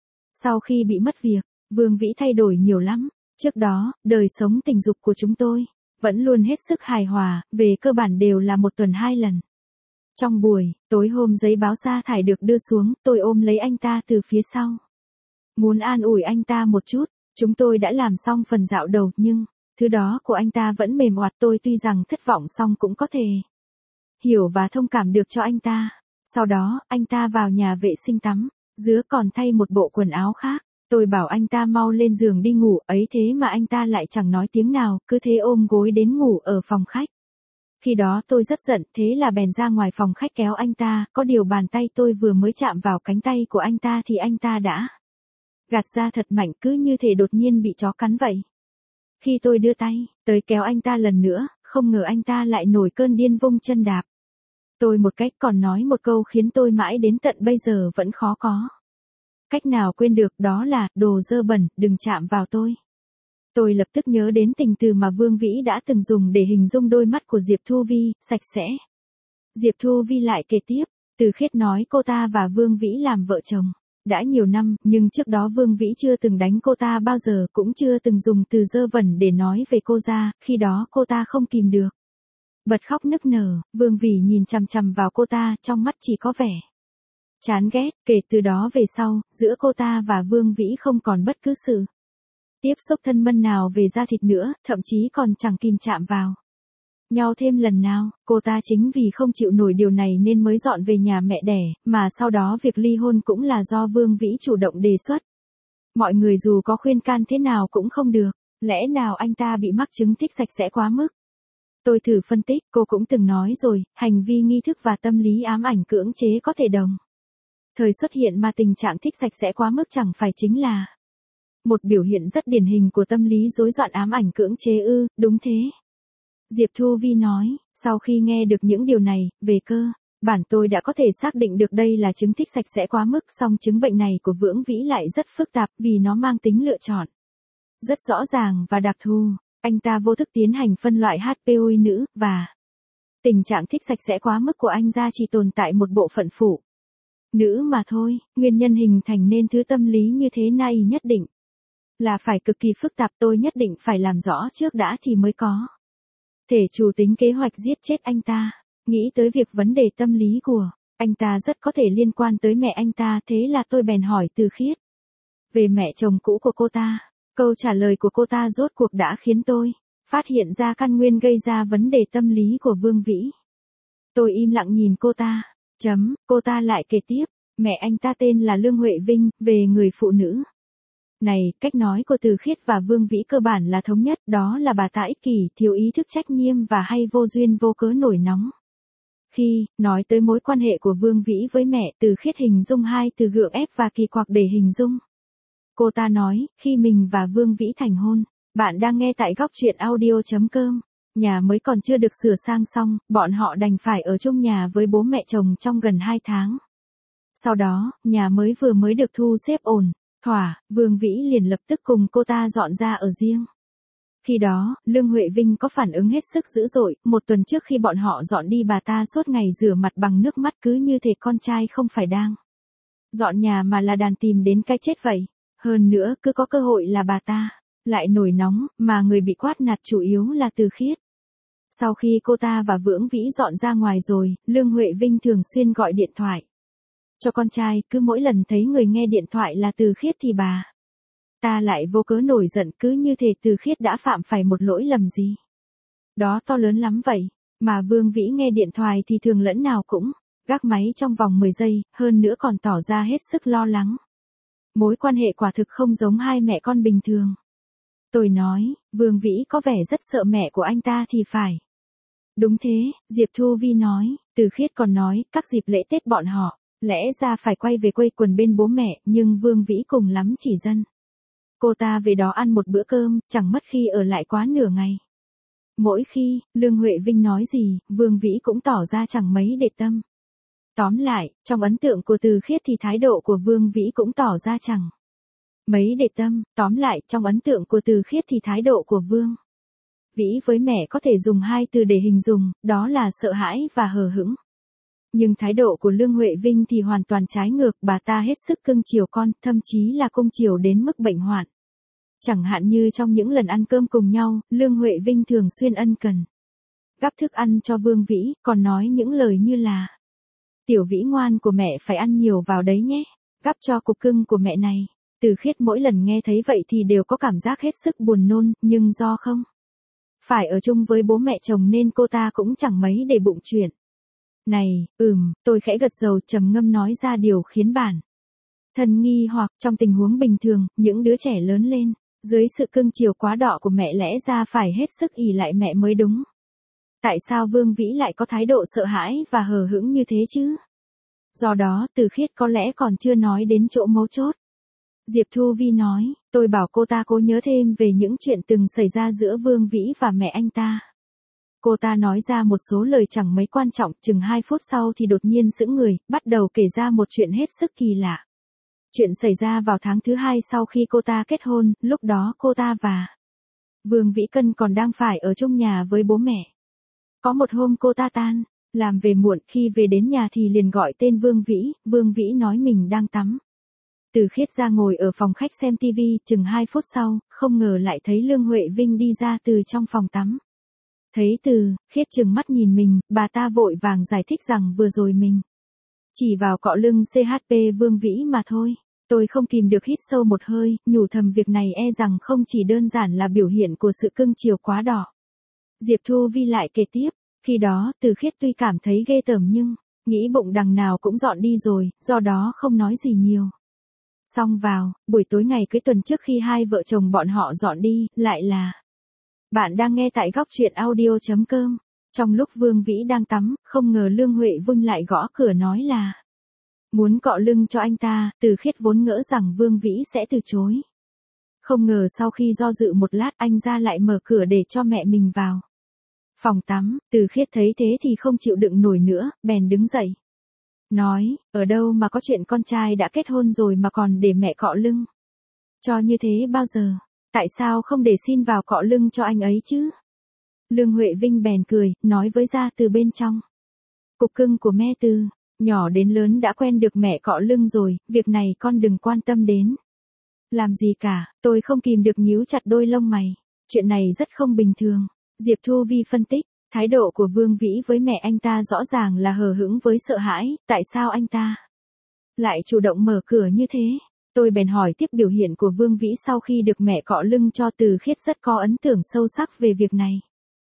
Sau khi bị mất việc, Vương Vĩ thay đổi nhiều lắm. Trước đó, đời sống tình dục của chúng tôi vẫn luôn hết sức hài hòa, về cơ bản đều là một tuần hai lần. Trong buổi tối hôm giấy báo sa thải được đưa xuống, tôi ôm lấy anh ta từ phía sau, muốn an ủi anh ta một chút. Chúng tôi đã làm xong phần dạo đầu, nhưng thứ đó của anh ta vẫn mềm oặt. Tôi tuy rằng thất vọng song cũng có thể hiểu và thông cảm được cho anh ta. Sau đó, anh ta vào nhà vệ sinh tắm, giữa còn thay một bộ quần áo khác. Tôi bảo anh ta mau lên giường đi ngủ, ấy thế mà anh ta lại chẳng nói tiếng nào, cứ thế ôm gối đến ngủ ở phòng khách. Khi đó tôi rất giận, thế là bèn ra ngoài phòng khách kéo anh ta, có điều bàn tay tôi vừa mới chạm vào cánh tay của anh ta thì anh ta đã gạt ra thật mạnh, cứ như thể đột nhiên bị chó cắn vậy. Khi tôi đưa tay tới kéo anh ta lần nữa, không ngờ anh ta lại nổi cơn điên vung chân đạp tôi một cách, còn nói một câu khiến tôi mãi đến tận bây giờ vẫn khó có cách nào quên được, đó là, đồ dơ bẩn, đừng chạm vào tôi. Tôi lập tức nhớ đến tình từ mà Vương Vĩ đã từng dùng để hình dung đôi mắt của Diệp Thu Vi, sạch sẽ. Diệp Thu Vi lại kể tiếp, Từ Khiết nói cô ta và Vương Vĩ làm vợ chồng đã nhiều năm, nhưng trước đó Vương Vĩ chưa từng đánh cô ta bao giờ, cũng chưa từng dùng từ dơ bẩn để nói về cô ra, khi đó cô ta không kìm được bật khóc nức nở. Vương Vĩ nhìn chằm chằm vào cô ta, trong mắt chỉ có vẻ chán ghét. Kể từ đó về sau, giữa cô ta và Vương Vĩ không còn bất cứ sự tiếp xúc thân mật nào về da thịt nữa, thậm chí còn chẳng kìm chạm vào nhau thêm lần nào. Cô ta chính vì không chịu nổi điều này nên mới dọn về nhà mẹ đẻ, mà sau đó việc ly hôn cũng là do Vương Vĩ chủ động đề xuất. Mọi người dù có khuyên can thế nào cũng không được, lẽ nào anh ta bị mắc chứng thích sạch sẽ quá mức? Tôi thử phân tích, cô cũng từng nói rồi, hành vi nghi thức và tâm lý ám ảnh cưỡng chế có thể đồng thời xuất hiện, mà tình trạng thích sạch sẽ quá mức chẳng phải chính là một biểu hiện rất điển hình của tâm lý rối loạn ám ảnh cưỡng chế ư? Đúng thế. Diệp Thu Vi nói, sau khi nghe được những điều này, về cơ bản tôi đã có thể xác định được đây là chứng thích sạch sẽ quá mức, song chứng bệnh này của Vương Vĩ lại rất phức tạp vì nó mang tính lựa chọn rất rõ ràng và đặc thù. Anh ta vô thức tiến hành phân loại hát pê o nữ, và tình trạng thích sạch sẽ quá mức của anh ra chỉ tồn tại một bộ phận phụ nữ mà thôi. Nguyên nhân hình thành nên thứ tâm lý như thế này nhất định là phải cực kỳ phức tạp, tôi nhất định phải làm rõ trước đã thì mới có thể chủ tính kế hoạch giết chết anh ta. Nghĩ tới việc vấn đề tâm lý của anh ta rất có thể liên quan tới mẹ anh ta, thế là tôi bèn hỏi Từ Khiết về mẹ chồng cũ của cô ta. Câu trả lời của cô ta rốt cuộc đã khiến tôi phát hiện ra căn nguyên gây ra vấn đề tâm lý của Vương Vĩ. Tôi im lặng nhìn cô ta. Chấm, cô ta lại kể tiếp, mẹ anh ta tên là Lương Huệ Vinh, về người phụ nữ này, cách nói của Từ Khiết và Vương Vĩ cơ bản là thống nhất, đó là bà ta ích kỷ, thiếu ý thức trách nhiệm và hay vô duyên vô cớ nổi nóng. Khi nói tới mối quan hệ của Vương Vĩ với mẹ, Từ Khiết hình dung hai từ gượng ép và kỳ quặc để hình dung. Cô ta nói, khi mình và Vương Vĩ thành hôn. Bạn đang nghe tại góc truyện audio chấm com. Nhà mới còn chưa được sửa sang xong, bọn họ đành phải ở chung nhà với bố mẹ chồng trong gần hai tháng. Sau đó, nhà mới vừa mới được thu xếp ổn, thỏa, Vương Vĩ liền lập tức cùng cô ta dọn ra ở riêng. Khi đó, Lương Huệ Vinh có phản ứng hết sức dữ dội, một tuần trước khi bọn họ dọn đi bà ta suốt ngày rửa mặt bằng nước mắt cứ như thể con trai không phải đang dọn nhà mà là đàn tìm đến cái chết vậy. Hơn nữa, cứ có cơ hội là bà ta lại nổi nóng, mà người bị quát nạt chủ yếu là Từ Khiết. Sau khi cô ta và Vưỡng Vĩ dọn ra ngoài rồi, Lương Huệ Vinh thường xuyên gọi điện thoại cho con trai, cứ mỗi lần thấy người nghe điện thoại là Từ Khiết thì bà ta lại vô cớ nổi giận, cứ như thể Từ Khiết đã phạm phải một lỗi lầm gì đó to lớn lắm vậy. Mà Vương Vĩ nghe điện thoại thì thường lẫn nào cũng gác máy trong vòng mười giây, hơn nữa còn tỏ ra hết sức lo lắng. Mối quan hệ quả thực không giống hai mẹ con bình thường. Tôi nói, Vương Vĩ có vẻ rất sợ mẹ của anh ta thì phải. Đúng thế, Diệp Thu Vi nói, Từ Khiết còn nói, các dịp lễ Tết bọn họ, lẽ ra phải quay về quây quần bên bố mẹ, nhưng Vương Vĩ cùng lắm chỉ dân cô ta về đó ăn một bữa cơm, chẳng mất khi ở lại quá nửa ngày. Mỗi khi, Lương Huệ Vinh nói gì, Vương Vĩ cũng tỏ ra chẳng mấy để tâm. Tóm lại, trong ấn tượng của Từ Khiết thì thái độ của Vương Vĩ cũng tỏ ra chẳng mấy để tâm. Tóm lại, trong ấn tượng của Từ Khiết thì thái độ của Vương Vĩ với mẹ có thể dùng hai từ để hình dung, đó là sợ hãi và hờ hững. Nhưng thái độ của Lương Huệ Vinh thì hoàn toàn trái ngược, bà ta hết sức cưng chiều con, thậm chí là cưng chiều đến mức bệnh hoạn. Chẳng hạn như trong những lần ăn cơm cùng nhau, Lương Huệ Vinh thường xuyên ân cần gắp thức ăn cho Vương Vĩ, còn nói những lời như là: "Tiểu Vĩ ngoan của mẹ phải ăn nhiều vào đấy nhé, gắp cho cục cưng của mẹ này." Từ Khiết mỗi lần nghe thấy vậy thì đều có cảm giác hết sức buồn nôn, nhưng do không phải ở chung với bố mẹ chồng nên cô ta cũng chẳng mấy để bụng chuyện này. Ừm, tôi khẽ gật đầu trầm ngâm nói ra điều khiến bản thân nghi hoặc. Trong tình huống bình thường, những đứa trẻ lớn lên dưới sự cưng chiều quá đọ của mẹ lẽ ra phải hết sức ỷ lại mẹ mới đúng. Tại sao Vương Vĩ lại có thái độ sợ hãi và hờ hững như thế chứ? Do đó, Từ Khiết có lẽ còn chưa nói đến chỗ mấu chốt. Diệp Thu Vi nói, tôi bảo cô ta cố nhớ thêm về những chuyện từng xảy ra giữa Vương Vĩ và mẹ anh ta. Cô ta nói ra một số lời chẳng mấy quan trọng, chừng hai phút sau thì đột nhiên sững người, bắt đầu kể ra một chuyện hết sức kỳ lạ. Chuyện xảy ra vào tháng thứ hai sau khi cô ta kết hôn, lúc đó cô ta và Vương Vĩ Cân còn đang phải ở chung nhà với bố mẹ. Có một hôm cô ta tan làm về muộn, khi về đến nhà thì liền gọi tên Vương Vĩ, Vương Vĩ nói mình đang tắm. Từ Khiết ra ngồi ở phòng khách xem tivi, chừng hai phút sau, không ngờ lại thấy Lương Huệ Vinh đi ra từ trong phòng tắm. Thấy Từ Khiết trừng mắt nhìn mình, bà ta vội vàng giải thích rằng vừa rồi mình chỉ vào cọ lưng xê hát pê Vương Vĩ mà thôi. Tôi không kìm được hít sâu một hơi, nhủ thầm việc này e rằng không chỉ đơn giản là biểu hiện của sự cưng chiều quá đỏ. Diệp Thu Vi lại kể tiếp, khi đó Từ Khiết tuy cảm thấy ghê tởm nhưng nghĩ bụng đằng nào cũng dọn đi rồi, do đó không nói gì nhiều. Xong vào buổi tối ngày cưới tuần trước khi hai vợ chồng bọn họ dọn đi, lại là bạn đang nghe tại góc truyện audio chấm com. Trong lúc Vương Vĩ đang tắm, không ngờ Lương Huệ Vinh lại gõ cửa nói là muốn cọ lưng cho anh ta. Từ Khiết vốn ngỡ rằng Vương Vĩ sẽ từ chối. Không ngờ sau khi do dự một lát, anh ra lại mở cửa để cho mẹ mình vào phòng tắm. Từ Khiết thấy thế thì không chịu đựng nổi nữa, bèn đứng dậy. Nói, ở đâu mà có chuyện con trai đã kết hôn rồi mà còn để mẹ cọ lưng cho như thế bao giờ? Tại sao không để xin vào cọ lưng cho anh ấy chứ? Lương Huệ Vinh bèn cười, nói với ra từ bên trong. Cục cưng của mẹ từ nhỏ đến lớn đã quen được mẹ cọ lưng rồi, việc này con đừng quan tâm đến làm gì cả. Tôi không kìm được nhíu chặt đôi lông mày. Chuyện này rất không bình thường. Diệp Thu Vi phân tích, thái độ của Vương Vĩ với mẹ anh ta rõ ràng là hờ hững với sợ hãi, tại sao anh ta lại chủ động mở cửa như thế? Tôi bèn hỏi tiếp biểu hiện của Vương Vĩ sau khi được mẹ cọ lưng cho. Từ Khiết rất có ấn tượng sâu sắc về việc này.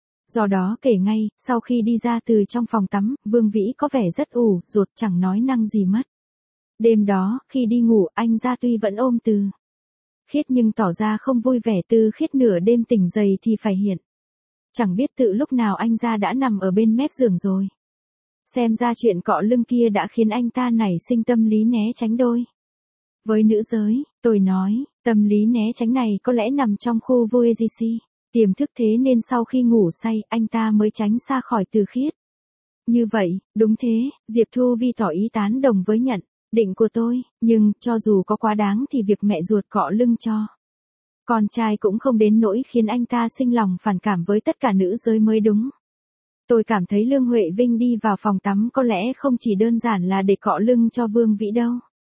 Do đó kể ngay, sau khi đi ra từ trong phòng tắm, Vương Vĩ có vẻ rất ủ rột, chẳng nói năng gì mất. Đêm đó, khi đi ngủ, anh ra tuy vẫn ôm Từ Khiết nhưng tỏ ra không vui vẻ. Từ Khiết nửa đêm tỉnh dậy thì phải hiện. Chẳng biết tự lúc nào anh ra đã nằm ở bên mép giường rồi. Xem ra chuyện cọ lưng kia đã khiến anh ta nảy sinh tâm lý né tránh đôi với nữ giới. Tôi nói, tâm lý né tránh này có lẽ nằm trong khu voyeurism Tiềm thức thế nên sau khi ngủ say, anh ta mới tránh xa khỏi Từ Khiết. Như vậy, đúng thế, Diệp Thu Vi tỏ ý tán đồng với nhận định của tôi, nhưng, cho dù có quá đáng thì việc mẹ ruột cọ lưng cho con trai cũng không đến nỗi khiến anh ta sinh lòng phản cảm với tất cả nữ giới mới đúng. Tôi cảm thấy Lương Huệ Vinh đi vào phòng tắm có lẽ không chỉ đơn giản là để cọ lưng cho Vương Vĩ đâu.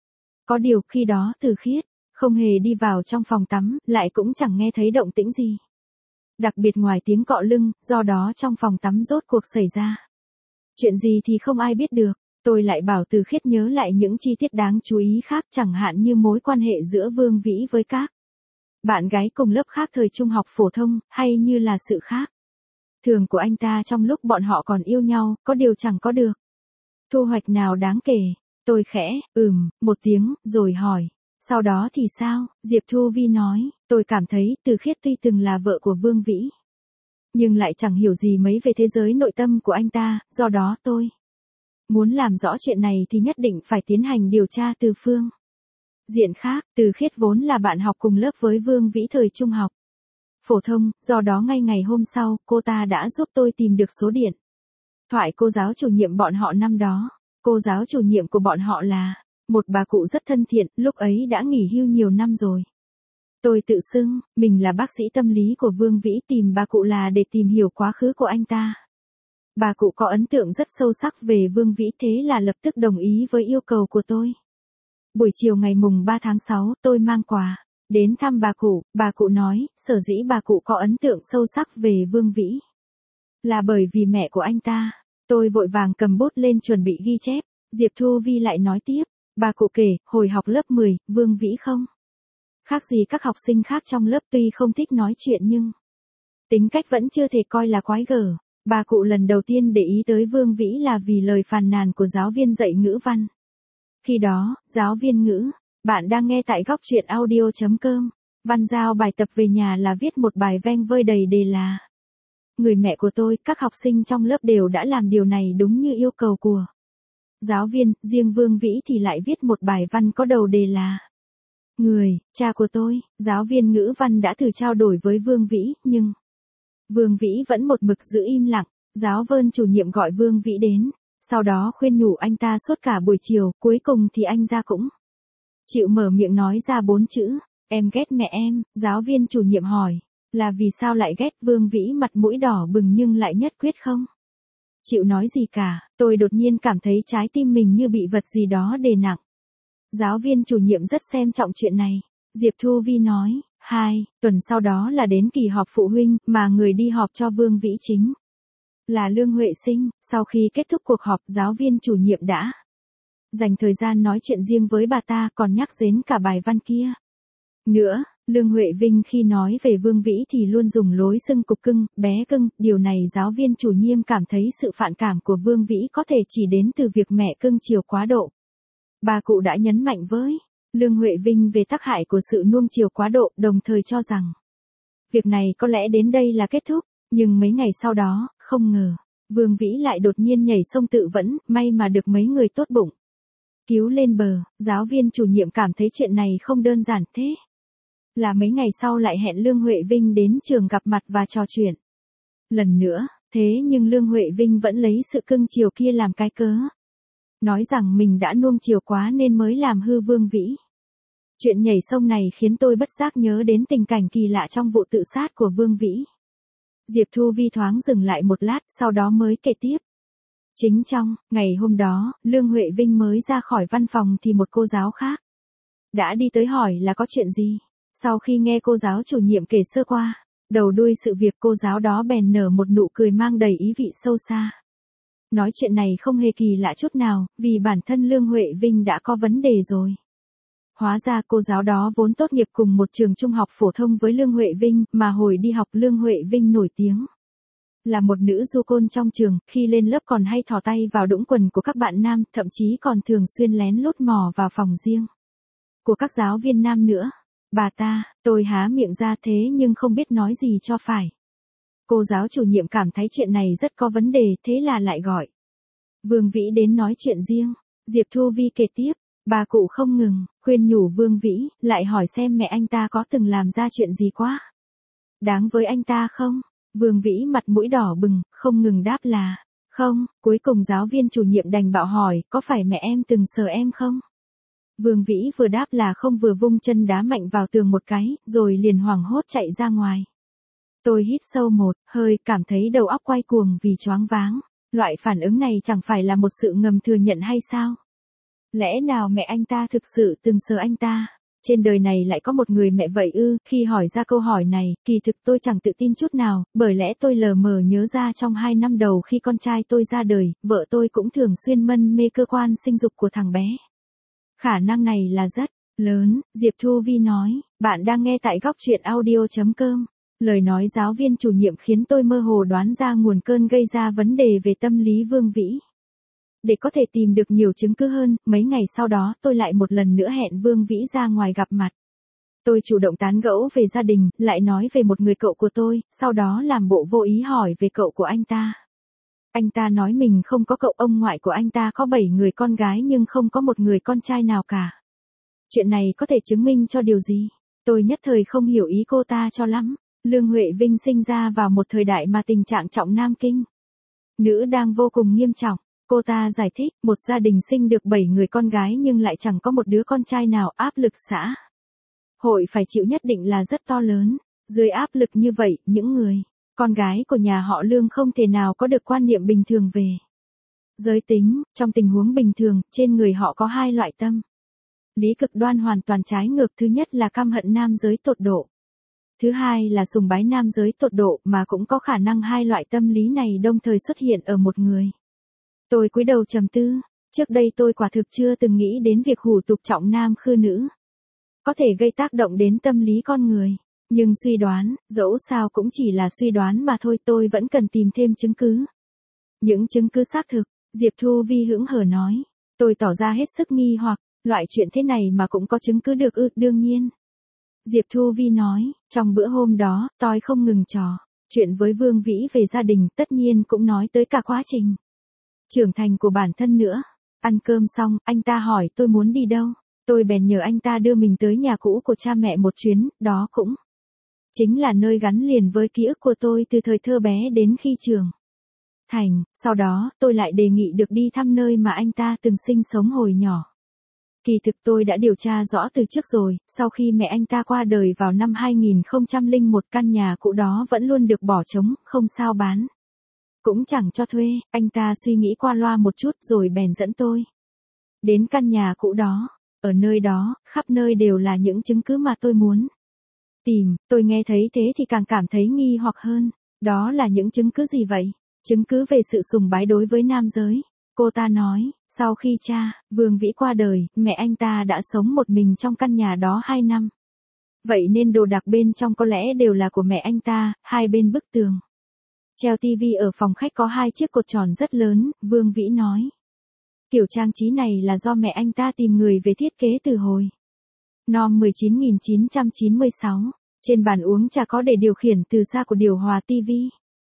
Có điều khi đó Từ Khiết không hề đi vào trong phòng tắm, lại cũng chẳng nghe thấy động tĩnh gì. Đặc biệt ngoài tiếng cọ lưng, do đó trong phòng tắm rốt cuộc xảy ra chuyện gì thì không ai biết được. Tôi lại bảo Từ Khiết nhớ lại những chi tiết đáng chú ý khác, chẳng hạn như mối quan hệ giữa Vương Vĩ với các bạn gái cùng lớp khác thời trung học phổ thông, hay như là sự khác thường của anh ta trong lúc bọn họ còn yêu nhau, có điều chẳng có được thu hoạch nào đáng kể. Tôi khẽ, ừm, một tiếng, rồi hỏi, sau đó thì sao? Diệp Thu Vi nói, tôi cảm thấy Từ Khiết tuy từng là vợ của Vương Vĩ, nhưng lại chẳng hiểu gì mấy về thế giới nội tâm của anh ta, do đó tôi muốn làm rõ chuyện này thì nhất định phải tiến hành điều tra từ phương diện khác. Từ Khiết vốn là bạn học cùng lớp với Vương Vĩ thời trung học phổ thông, do đó ngay ngày hôm sau, cô ta đã giúp tôi tìm được số điện thoại cô giáo chủ nhiệm bọn họ năm đó. Cô giáo chủ nhiệm của bọn họ là một bà cụ rất thân thiện, lúc ấy đã nghỉ hưu nhiều năm rồi. Tôi tự xưng mình là bác sĩ tâm lý của Vương Vĩ, tìm bà cụ là để tìm hiểu quá khứ của anh ta. Bà cụ có ấn tượng rất sâu sắc về Vương Vĩ, thế là lập tức đồng ý với yêu cầu của tôi. Buổi chiều ngày mùng ba tháng sáu, tôi mang quà đến thăm bà cụ. Bà cụ nói, sở dĩ bà cụ có ấn tượng sâu sắc về Vương Vĩ là bởi vì mẹ của anh ta. Tôi vội vàng cầm bút lên chuẩn bị ghi chép. Diệp Thu Vi lại nói tiếp, bà cụ kể, hồi học lớp mười, Vương Vĩ không khác gì các học sinh khác trong lớp, tuy không thích nói chuyện nhưng tính cách vẫn chưa thể coi là quái gở. Bà cụ lần đầu tiên để ý tới Vương Vĩ là vì lời phàn nàn của giáo viên dạy ngữ văn. Khi đó, giáo viên ngữ, bạn đang nghe tại góc truyện audio chấm com. Văn giao bài tập về nhà là viết một bài veng vơi đầy đề là người mẹ của tôi. Các học sinh trong lớp đều đã làm điều này đúng như yêu cầu của giáo viên, riêng Vương Vĩ thì lại viết một bài văn có đầu đề là người, cha của tôi. Giáo viên ngữ văn đã thử trao đổi với Vương Vĩ, nhưng Vương Vĩ vẫn một mực giữ im lặng. Giáo viên chủ nhiệm gọi Vương Vĩ đến, sau đó khuyên nhủ anh ta suốt cả buổi chiều, cuối cùng thì anh ra cũng chịu mở miệng nói ra bốn chữ, em ghét mẹ em. Giáo viên chủ nhiệm hỏi, là vì sao lại ghét? Vương Vĩ mặt mũi đỏ bừng nhưng lại nhất quyết không chịu nói gì cả. Tôi đột nhiên cảm thấy trái tim mình như bị vật gì đó đè nặng. Giáo viên chủ nhiệm rất xem trọng chuyện này. Diệp Thu Vi nói, hai tuần sau đó là đến kỳ họp phụ huynh, mà người đi họp cho Vương Vĩ chính là Lương Huệ Sinh. Sau khi kết thúc cuộc họp, giáo viên chủ nhiệm đã dành thời gian nói chuyện riêng với bà ta, còn nhắc đến cả bài văn kia nữa. Lương Huệ Vinh khi nói về Vương Vĩ thì luôn dùng lối xưng cục cưng, bé cưng. Điều này giáo viên chủ nhiệm cảm thấy sự phản cảm của Vương Vĩ có thể chỉ đến từ việc mẹ cưng chiều quá độ. Bà cụ đã nhấn mạnh với Lương Huệ Vinh về tác hại của sự nuông chiều quá độ, đồng thời cho rằng việc này có lẽ đến đây là kết thúc. Nhưng mấy ngày sau đó, không ngờ, Vương Vĩ lại đột nhiên nhảy sông tự vẫn, may mà được mấy người tốt bụng cứu lên bờ. Giáo viên chủ nhiệm cảm thấy chuyện này không đơn giản, thế là mấy ngày sau lại hẹn Lương Huệ Vinh đến trường gặp mặt và trò chuyện lần nữa. Thế nhưng Lương Huệ Vinh vẫn lấy sự cưng chiều kia làm cái cớ, nói rằng mình đã nuông chiều quá nên mới làm hư Vương Vĩ. Chuyện nhảy sông này khiến tôi bất giác nhớ đến tình cảnh kỳ lạ trong vụ tự sát của Vương Vĩ. Diệp Thu Vi thoáng dừng lại một lát, sau đó mới kể tiếp. Chính trong ngày hôm đó, Lương Huệ Vinh mới ra khỏi văn phòng thì một cô giáo khác đã đi tới hỏi là có chuyện gì. Sau khi nghe cô giáo chủ nhiệm kể sơ qua đầu đuôi sự việc, cô giáo đó bèn nở một nụ cười mang đầy ý vị sâu xa. Nói chuyện này không hề kỳ lạ chút nào, vì bản thân Lương Huệ Vinh đã có vấn đề rồi. Hóa ra cô giáo đó vốn tốt nghiệp cùng một trường trung học phổ thông với Lương Huệ Vinh, mà hồi đi học Lương Huệ Vinh nổi tiếng là một nữ du côn trong trường, khi lên lớp còn hay thò tay vào đũng quần của các bạn nam, thậm chí còn thường xuyên lén lút mò vào phòng riêng của các giáo viên nam nữa. Bà ta, tôi há miệng ra thế nhưng không biết nói gì cho phải. Cô giáo chủ nhiệm cảm thấy chuyện này rất có vấn đề, thế là lại gọi Vương Vĩ đến nói chuyện riêng. Diệp Thu Vi kể tiếp, bà cụ không ngừng khuyên nhủ Vương Vĩ, lại hỏi xem mẹ anh ta có từng làm ra chuyện gì quá Đáng với anh ta không? Vương Vĩ mặt mũi đỏ bừng, không ngừng đáp là, không, cuối cùng giáo viên chủ nhiệm đành bảo hỏi, có phải mẹ em từng sờ em không? Vương Vĩ vừa đáp là không vừa vung chân đá mạnh vào tường một cái, rồi liền hoảng hốt chạy ra ngoài. Tôi hít sâu một hơi, cảm thấy đầu óc quay cuồng vì choáng váng. Loại phản ứng này chẳng phải là một sự ngầm thừa nhận hay sao? Lẽ nào mẹ anh ta thực sự từng sờ anh ta? Trên đời này lại có một người mẹ vậy ư? Khi hỏi ra câu hỏi này, kỳ thực tôi chẳng tự tin chút nào, bởi lẽ tôi lờ mờ nhớ ra trong hai năm đầu khi con trai tôi ra đời, vợ tôi cũng thường xuyên mân mê cơ quan sinh dục của thằng bé. Khả năng này là rất lớn, Diệp Thu Vi nói. Bạn đang nghe tại góc truyện audio chấm com. Lời nói giáo viên chủ nhiệm khiến tôi mơ hồ đoán ra nguồn cơn gây ra vấn đề về tâm lý Vương Vĩ. Để có thể tìm được nhiều chứng cứ hơn, mấy ngày sau đó tôi lại một lần nữa hẹn Vương Vĩ ra ngoài gặp mặt. Tôi chủ động tán gẫu về gia đình, lại nói về một người cậu của tôi, sau đó làm bộ vô ý hỏi về cậu của anh ta. Anh ta nói mình không có cậu, ông ngoại của anh ta có bảy người con gái nhưng không có một người con trai nào cả. Chuyện này có thể chứng minh cho điều gì? Tôi nhất thời không hiểu ý cô ta cho lắm. Lương Huệ Vinh sinh ra vào một thời đại mà tình trạng trọng nam kinh nữ đang vô cùng nghiêm trọng. Cô ta giải thích, một gia đình sinh được bảy người con gái nhưng lại chẳng có một đứa con trai nào, áp lực xã hội phải chịu nhất định là rất to lớn. Dưới áp lực như vậy, những người con gái của nhà họ Lương không thể nào có được quan niệm bình thường về giới tính. Trong tình huống bình thường, trên người họ có hai loại tâm lý cực đoan hoàn toàn trái ngược. Thứ nhất là căm hận nam giới tột độ. Thứ hai là sùng bái nam giới tột độ, mà cũng có khả năng hai loại tâm lý này đồng thời xuất hiện ở một người. Tôi cúi đầu trầm tư, trước đây tôi quả thực chưa từng nghĩ đến việc hủ tục trọng nam khư nữ có thể gây tác động đến tâm lý con người. Nhưng suy đoán, dẫu sao cũng chỉ là suy đoán mà thôi, tôi vẫn cần tìm thêm chứng cứ. Những chứng cứ xác thực, Diệp Thu Vi hững hờ nói. Tôi tỏ ra hết sức nghi hoặc, loại chuyện thế này mà cũng có chứng cứ được ư? Đương nhiên. Diệp Thu Vi nói, trong bữa hôm đó, tôi không ngừng trò chuyện với Vương Vĩ về gia đình, tất nhiên cũng nói tới cả quá trình trưởng thành của bản thân nữa. Ăn cơm xong, anh ta hỏi tôi muốn đi đâu. Tôi bèn nhờ anh ta đưa mình tới nhà cũ của cha mẹ một chuyến, đó cũng chính là nơi gắn liền với ký ức của tôi từ thời thơ bé đến khi trưởng thành. Sau đó, tôi lại đề nghị được đi thăm nơi mà anh ta từng sinh sống hồi nhỏ. Kỳ thực tôi đã điều tra rõ từ trước rồi, sau khi mẹ anh ta qua đời vào năm hai nghìn không trăm lẻ một, căn nhà cũ đó vẫn luôn được bỏ trống, không sao bán. Cũng chẳng cho thuê. Anh ta suy nghĩ qua loa một chút rồi bèn dẫn tôi đến căn nhà cũ đó. Ở nơi đó, khắp nơi đều là những chứng cứ mà tôi muốn tìm. Tôi nghe thấy thế thì càng cảm thấy nghi hoặc hơn. Đó là những chứng cứ gì vậy? Chứng cứ về sự sùng bái đối với nam giới. Cô ta nói, sau khi cha, Vương Vĩ qua đời, mẹ anh ta đã sống một mình trong căn nhà đó hai năm. Vậy nên đồ đạc bên trong có lẽ đều là của mẹ anh ta. Hai bên bức tường treo tivi ở phòng khách có hai chiếc cột tròn rất lớn, Vương Vĩ nói. Kiểu trang trí này là do mẹ anh ta tìm người về thiết kế từ hồi năm một chín chín chín sáu. Trên bàn uống trà có để điều khiển từ xa của điều hòa tivi.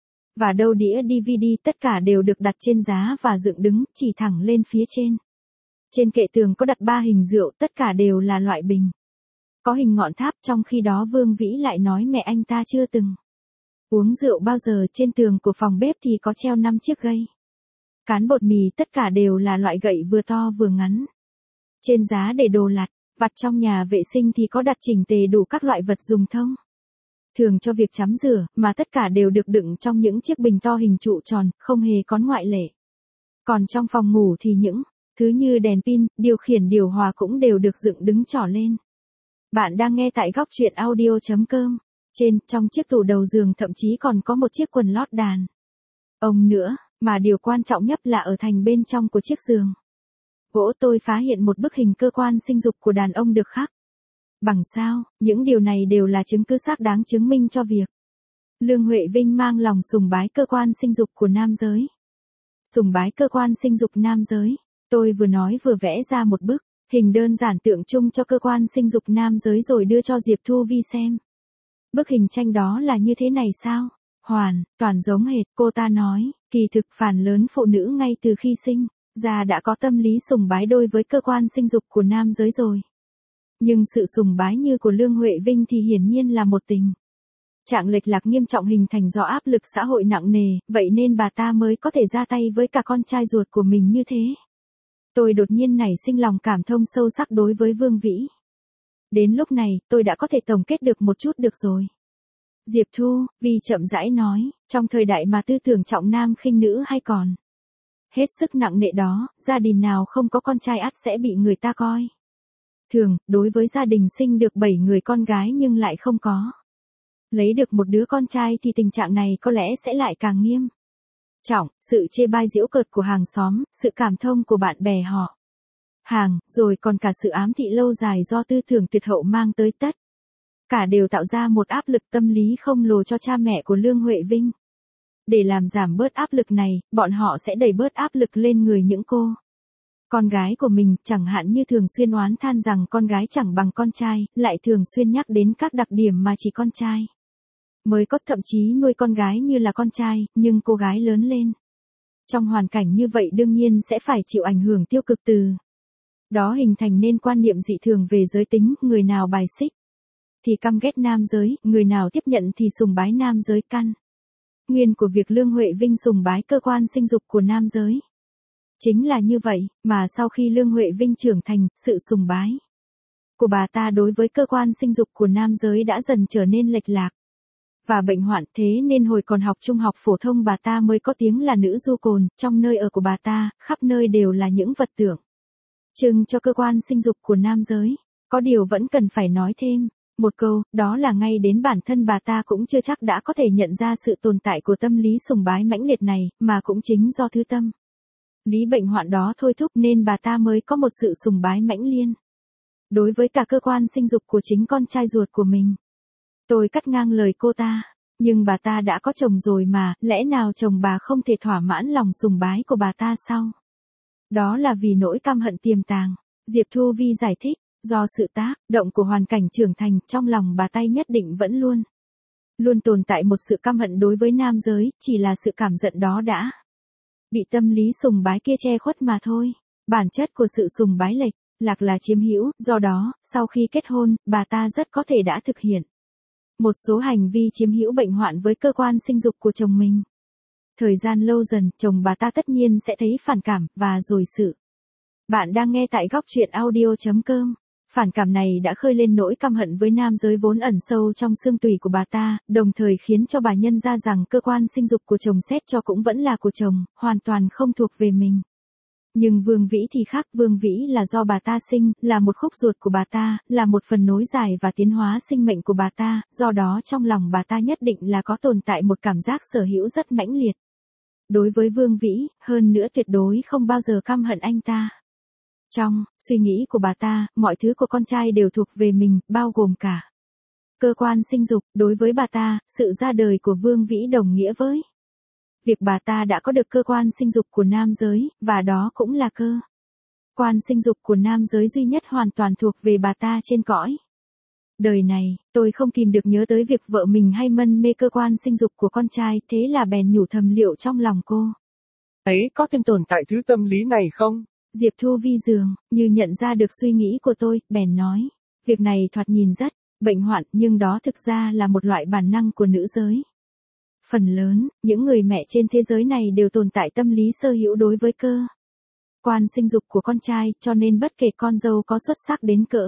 Và đâu đĩa đê vê đê, tất cả đều được đặt trên giá và dựng đứng, chỉ thẳng lên phía trên. Trên kệ tường có đặt ba hình rượu, tất cả đều là loại bình có hình ngọn tháp. Trong khi đó Vương Vĩ lại nói mẹ anh ta chưa từng uống rượu bao giờ. Trên tường của phòng bếp thì có treo năm chiếc gây cán bột mì, tất cả đều là loại gậy vừa to vừa ngắn. Trên giá để đồ lặt vặt. Trong nhà vệ sinh thì có đặt chỉnh tề đủ các loại vật dùng thông thường cho việc tắm rửa, mà tất cả đều được đựng trong những chiếc bình to hình trụ tròn, không hề có ngoại lệ. Còn trong phòng ngủ thì những thứ như đèn pin, điều khiển điều hòa cũng đều được dựng đứng trỏ lên. Bạn đang nghe tại góc truyện audio chấm com. Trên, trong chiếc tủ đầu giường thậm chí còn có một chiếc quần lót đàn ông nữa, mà điều quan trọng nhất là ở thành bên trong của chiếc giường gỗ tôi phát hiện một bức hình cơ quan sinh dục của đàn ông được khắc bằng sao. Những điều này đều là chứng cứ xác đáng chứng minh cho việc Lương Huệ Vinh mang lòng sùng bái cơ quan sinh dục của nam giới. Sùng bái cơ quan sinh dục nam giới. Tôi vừa nói vừa vẽ ra một bức hình đơn giản tượng trưng cho cơ quan sinh dục nam giới rồi đưa cho Diệp Thu Vi xem. Bức hình tranh đó là như thế này sao? Hoàn toàn giống hệt. Cô ta nói, kỳ thực phần lớn phụ nữ ngay từ khi sinh ra đã có tâm lý sùng bái đối với cơ quan sinh dục của nam giới rồi. Nhưng sự sùng bái như của Lương Huệ Vinh thì hiển nhiên là một tình trạng lệch lạc nghiêm trọng hình thành do áp lực xã hội nặng nề, vậy nên bà ta mới có thể ra tay với cả con trai ruột của mình như thế. Tôi đột nhiên nảy sinh lòng cảm thông sâu sắc đối với Vương Vĩ. Đến lúc này, tôi đã có thể tổng kết được một chút được rồi. Diệp Thu, Vi chậm rãi nói, trong thời đại mà tư tưởng trọng nam khinh nữ hay còn hết sức nặng nề đó, gia đình nào không có con trai ắt sẽ bị người ta coi thường, đối với gia đình sinh được bảy người con gái nhưng lại không có lấy được một đứa con trai thì tình trạng này có lẽ sẽ lại càng nghiêm trọng, sự chê bai giễu cợt của hàng xóm, sự cảm thông của bạn bè họ hàng, rồi còn cả sự ám thị lâu dài do tư tưởng tuyệt hậu mang tới, tất cả đều tạo ra một áp lực tâm lý không lồ cho cha mẹ của Lương Huệ Vinh. Để làm giảm bớt áp lực này, bọn họ sẽ đẩy bớt áp lực lên người những cô con gái của mình, chẳng hạn như thường xuyên oán than rằng con gái chẳng bằng con trai, lại thường xuyên nhắc đến các đặc điểm mà chỉ con trai mới có, thậm chí nuôi con gái như là con trai, nhưng cô gái lớn lên trong hoàn cảnh như vậy đương nhiên sẽ phải chịu ảnh hưởng tiêu cực từ đó, hình thành nên quan niệm dị thường về giới tính, người nào bài xích thì căm ghét nam giới, người nào tiếp nhận thì sùng bái nam giới. Căn nguyên của việc Lương Huệ Vinh sùng bái cơ quan sinh dục của nam giới chính là như vậy, mà sau khi Lương Huệ Vinh trưởng thành, sự sùng bái của bà ta đối với cơ quan sinh dục của nam giới đã dần trở nên lệch lạc và bệnh hoạn, thế nên hồi còn học trung học phổ thông bà ta mới có tiếng là nữ du cồn, trong nơi ở của bà ta, khắp nơi đều là những vật tượng trưng cho cơ quan sinh dục của nam giới. Có điều vẫn cần phải nói thêm một câu, đó là ngay đến bản thân bà ta cũng chưa chắc đã có thể nhận ra sự tồn tại của tâm lý sùng bái mãnh liệt này, mà cũng chính do thứ tâm lý bệnh hoạn đó thôi thúc nên bà ta mới có một sự sùng bái mãnh liên đối với cả cơ quan sinh dục của chính con trai ruột của mình. Tôi cắt ngang lời cô ta, nhưng bà ta đã có chồng rồi mà, lẽ nào chồng bà không thể thỏa mãn lòng sùng bái của bà ta sao? Đó là vì nỗi căm hận tiềm tàng. Diệp Thu Vi giải thích, do sự tác động của hoàn cảnh trưởng thành, trong lòng bà ta nhất định vẫn luôn luôn tồn tại một sự căm hận đối với nam giới, chỉ là sự cảm giận đó đã bị tâm lý sùng bái kia che khuất mà thôi. Bản chất của sự sùng bái lệch lạc là chiếm hữu, do đó, sau khi kết hôn, bà ta rất có thể đã thực hiện một số hành vi chiếm hữu bệnh hoạn với cơ quan sinh dục của chồng mình. Thời gian lâu dần, chồng bà ta tất nhiên sẽ thấy phản cảm, và rồi sự. Bạn đang nghe tại góc truyện audio chấm com. Phản cảm này đã khơi lên nỗi căm hận với nam giới vốn ẩn sâu trong xương tủy của bà ta, đồng thời khiến cho bà nhận ra rằng cơ quan sinh dục của chồng xét cho cũng vẫn là của chồng, hoàn toàn không thuộc về mình. Nhưng Vương Vĩ thì khác, Vương Vĩ là do bà ta sinh, là một khúc ruột của bà ta, là một phần nối dài và tiến hóa sinh mệnh của bà ta, do đó trong lòng bà ta nhất định là có tồn tại một cảm giác sở hữu rất mãnh liệt đối với Vương Vĩ, hơn nữa tuyệt đối không bao giờ căm hận anh ta. Trong suy nghĩ của bà ta, mọi thứ của con trai đều thuộc về mình, bao gồm cả cơ quan sinh dục. Đối với bà ta, sự ra đời của Vương Vĩ đồng nghĩa với việc bà ta đã có được cơ quan sinh dục của nam giới, và đó cũng là cơ quan sinh dục của nam giới duy nhất hoàn toàn thuộc về bà ta trên cõi đời này. Tôi không kìm được nhớ tới việc vợ mình hay mân mê cơ quan sinh dục của con trai, thế là bèn nhủ thầm liệu trong lòng cô ấy có thêm tồn tại thứ tâm lý này không? Diệp Thu Vi dường như nhận ra được suy nghĩ của tôi, bèn nói, việc này thoạt nhìn rất bệnh hoạn, nhưng đó thực ra là một loại bản năng của nữ giới. Phần lớn, những người mẹ trên thế giới này đều tồn tại tâm lý sở hữu đối với cơ quan sinh dục của con trai, cho nên bất kể con dâu có xuất sắc đến cỡ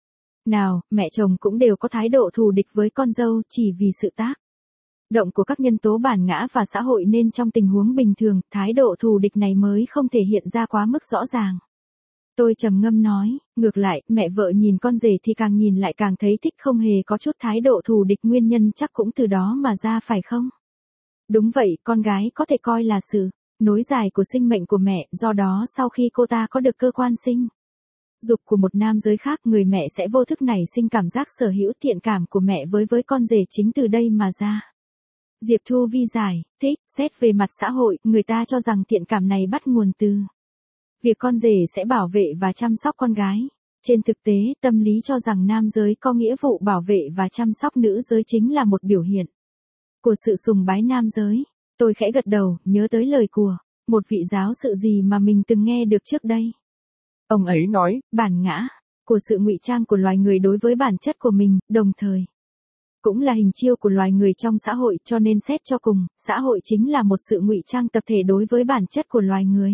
nào, mẹ chồng cũng đều có thái độ thù địch với con dâu, chỉ vì sự tác động của các nhân tố bản ngã và xã hội, nên trong tình huống bình thường, thái độ thù địch này mới không thể hiện ra quá mức rõ ràng. Tôi trầm ngâm nói, ngược lại, mẹ vợ nhìn con rể thì càng nhìn lại càng thấy thích, không hề có chút thái độ thù địch, nguyên nhân chắc cũng từ đó mà ra phải không? Đúng vậy, con gái có thể coi là sự nối dài của sinh mệnh của mẹ, do đó sau khi cô ta có được cơ quan sinh dục của một nam giới khác, người mẹ sẽ vô thức nảy sinh cảm giác sở hữu, thiện cảm của mẹ với với con rể chính từ đây mà ra. Diệp Thu Vi giải thích, xét về mặt xã hội, người ta cho rằng thiện cảm này bắt nguồn từ việc con rể sẽ bảo vệ và chăm sóc con gái. Trên thực tế, tâm lý cho rằng nam giới có nghĩa vụ bảo vệ và chăm sóc nữ giới chính là một biểu hiện của sự sùng bái nam giới. Tôi khẽ gật đầu, nhớ tới lời của một vị giáo sự gì mà mình từng nghe được trước đây. Ông ấy nói, bản ngã của sự ngụy trang của loài người đối với bản chất của mình, đồng thời cũng là hình chiêu của loài người trong xã hội, cho nên xét cho cùng, xã hội chính là một sự ngụy trang tập thể đối với bản chất của loài người.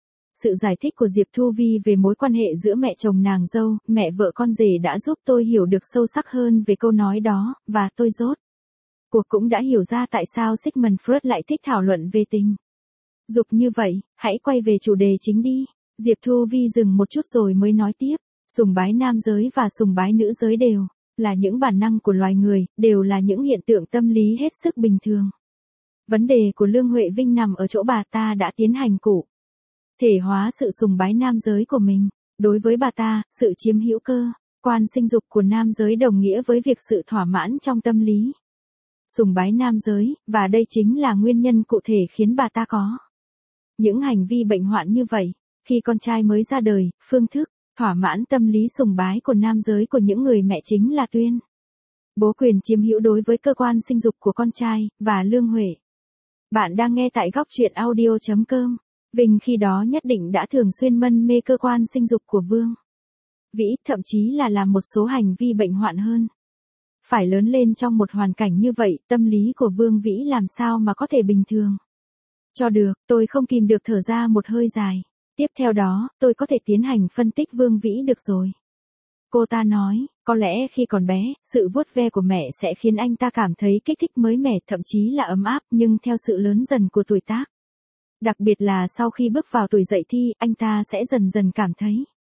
Sự giải thích của Diệp Thu Vi về mối quan hệ giữa mẹ chồng nàng dâu, mẹ vợ con rể đã giúp tôi hiểu được sâu sắc hơn về câu nói đó, và tôi rốt cuộc cũng đã hiểu ra tại sao Sigmund Freud lại thích thảo luận về tình dục như vậy. Hãy quay về chủ đề chính đi. Diệp Thu Vi dừng một chút rồi mới nói tiếp. Sùng bái nam giới và sùng bái nữ giới đều là những bản năng của loài người, đều là những hiện tượng tâm lý hết sức bình thường. Vấn đề của Lương Huệ Vinh nằm ở chỗ bà ta đã tiến hành cụ thể hóa sự sùng bái nam giới của mình. Đối với bà ta, sự chiếm hữu cơ quan sinh dục của nam giới đồng nghĩa với việc sự thỏa mãn trong tâm lý sùng bái nam giới, và đây chính là nguyên nhân cụ thể khiến bà ta có những hành vi bệnh hoạn như vậy. Khi con trai mới ra đời, phương thức thỏa mãn tâm lý sùng bái của nam giới của những người mẹ chính là tuyên bố quyền chiếm hữu đối với cơ quan sinh dục của con trai, và Lương Huệ. Bạn đang nghe tại góc truyện audio.com. Vinh khi đó nhất định đã thường xuyên mân mê cơ quan sinh dục của Vương Vĩ, thậm chí là làm một số hành vi bệnh hoạn hơn. Phải lớn lên trong một hoàn cảnh như vậy, tâm lý của Vương Vĩ làm sao mà có thể bình thường cho được. Tôi không kìm được thở ra một hơi dài. Tiếp theo đó, tôi có thể tiến hành phân tích Vương Vĩ được rồi. Cô ta nói, có lẽ khi còn bé, sự vuốt ve của mẹ sẽ khiến anh ta cảm thấy kích thích mới mẻ, thậm chí là ấm áp, nhưng theo sự lớn dần của tuổi tác, đặc biệt là sau khi bước vào tuổi dậy thì, anh ta sẽ dần dần cảm thấy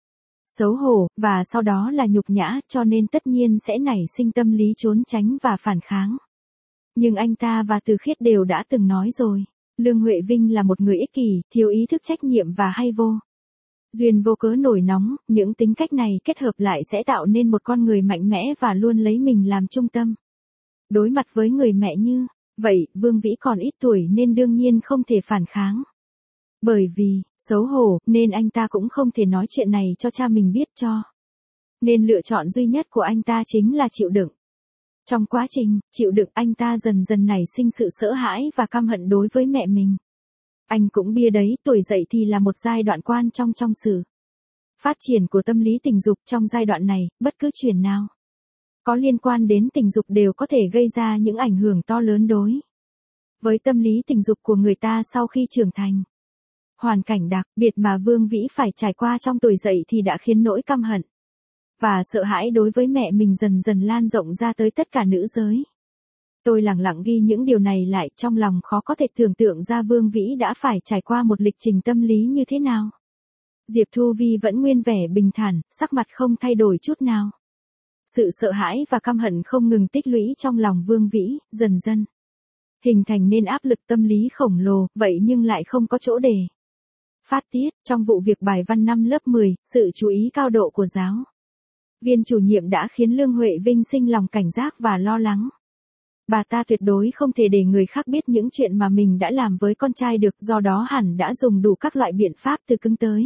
xấu hổ, và sau đó là nhục nhã, cho nên tất nhiên sẽ nảy sinh tâm lý trốn tránh và phản kháng. Nhưng anh ta và Từ Khiết đều đã từng nói rồi, Lương Huệ Vinh là một người ích kỷ, thiếu ý thức trách nhiệm và hay vô duyên vô cớ nổi nóng. Những tính cách này kết hợp lại sẽ tạo nên một con người mạnh mẽ và luôn lấy mình làm trung tâm. Đối mặt với người mẹ như vậy, Vương Vĩ còn ít tuổi nên đương nhiên không thể phản kháng. Bởi vì xấu hổ nên anh ta cũng không thể nói chuyện này cho cha mình biết cho. Nên lựa chọn duy nhất của anh ta chính là chịu đựng. Trong quá trình chịu đựng, anh ta dần dần nảy sinh sự sợ hãi và căm hận đối với mẹ mình. Anh cũng bia đấy, tuổi dậy thì là một giai đoạn quan trọng trong sự phát triển của tâm lý tình dục. Trong giai đoạn này, bất cứ chuyện nào có liên quan đến tình dục đều có thể gây ra những ảnh hưởng to lớn đối với tâm lý tình dục của người ta sau khi trưởng thành. Hoàn cảnh đặc biệt mà Vương Vĩ phải trải qua trong tuổi dậy thì đã khiến nỗi căm hận và sợ hãi đối với mẹ mình dần dần lan rộng ra tới tất cả nữ giới. Tôi lặng lặng ghi những điều này lại, trong lòng khó có thể tưởng tượng ra Vương Vĩ đã phải trải qua một lịch trình tâm lý như thế nào. Diệp Thu Vi vẫn nguyên vẻ bình thản, sắc mặt không thay đổi chút nào. Sự sợ hãi và căm hận không ngừng tích lũy trong lòng Vương Vĩ, dần dần hình thành nên áp lực tâm lý khổng lồ, vậy nhưng lại không có chỗ để phát tiết. Trong vụ việc bài văn năm lớp mười, sự chú ý cao độ của giáo viên chủ nhiệm đã khiến Lương Huệ Vinh sinh lòng cảnh giác và lo lắng. Bà ta tuyệt đối không thể để người khác biết những chuyện mà mình đã làm với con trai được, do đó hẳn đã dùng đủ các loại biện pháp từ cứng tới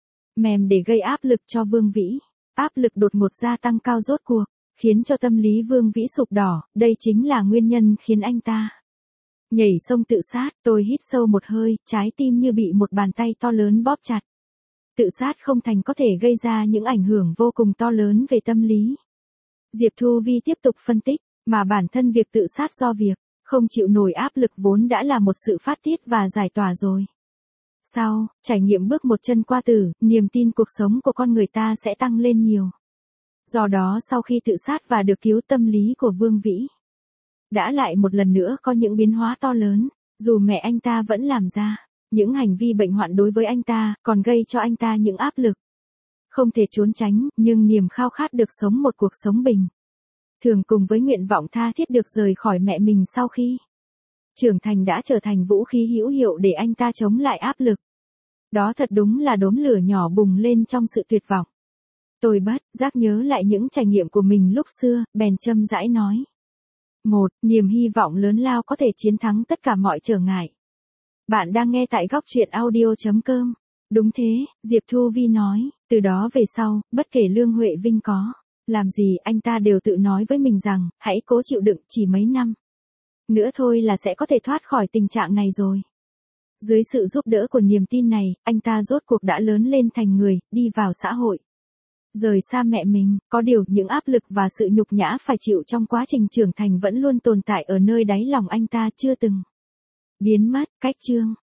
mềm để gây áp lực cho Vương Vĩ. Áp lực đột ngột gia tăng cao rốt cuộc, khiến cho tâm lý Vương Vĩ sụp đổ, đây chính là nguyên nhân khiến anh ta nhảy sông tự sát. Tôi hít sâu một hơi, trái tim như bị một bàn tay to lớn bóp chặt. Tự sát không thành có thể gây ra những ảnh hưởng vô cùng to lớn về tâm lý. Diệp Thu Vi tiếp tục phân tích, mà bản thân việc tự sát do việc không chịu nổi áp lực vốn đã là một sự phát tiết và giải tỏa rồi. Sau, trải nghiệm bước một chân qua tử, niềm tin cuộc sống của con người ta sẽ tăng lên nhiều. Do đó sau khi tự sát và được cứu, tâm lý của Vương Vĩ đã lại một lần nữa có những biến hóa to lớn. Dù mẹ anh ta vẫn làm ra những hành vi bệnh hoạn đối với anh ta, còn gây cho anh ta những áp lực không thể trốn tránh, nhưng niềm khao khát được sống một cuộc sống bình thường cùng với nguyện vọng tha thiết được rời khỏi mẹ mình sau khi trưởng thành đã trở thành vũ khí hữu hiệu để anh ta chống lại áp lực. Đó thật đúng là đốm lửa nhỏ bùng lên trong sự tuyệt vọng. Tôi bất giác nhớ lại những trải nghiệm của mình lúc xưa, bèn châm rãi nói. Một, niềm hy vọng lớn lao có thể chiến thắng tất cả mọi trở ngại. Bạn đang nghe tại góc truyện audio.com. Đúng thế, Diệp Thu Vi nói, từ đó về sau, bất kể Lương Huệ Vinh có làm gì, anh ta đều tự nói với mình rằng, hãy cố chịu đựng, chỉ mấy năm nữa thôi là sẽ có thể thoát khỏi tình trạng này rồi. Dưới sự giúp đỡ của niềm tin này, anh ta rốt cuộc đã lớn lên thành người, đi vào xã hội. Rời xa mẹ mình, có điều những áp lực và sự nhục nhã phải chịu trong quá trình trưởng thành vẫn luôn tồn tại ở nơi đáy lòng anh ta chưa từng biến mất. Cách chương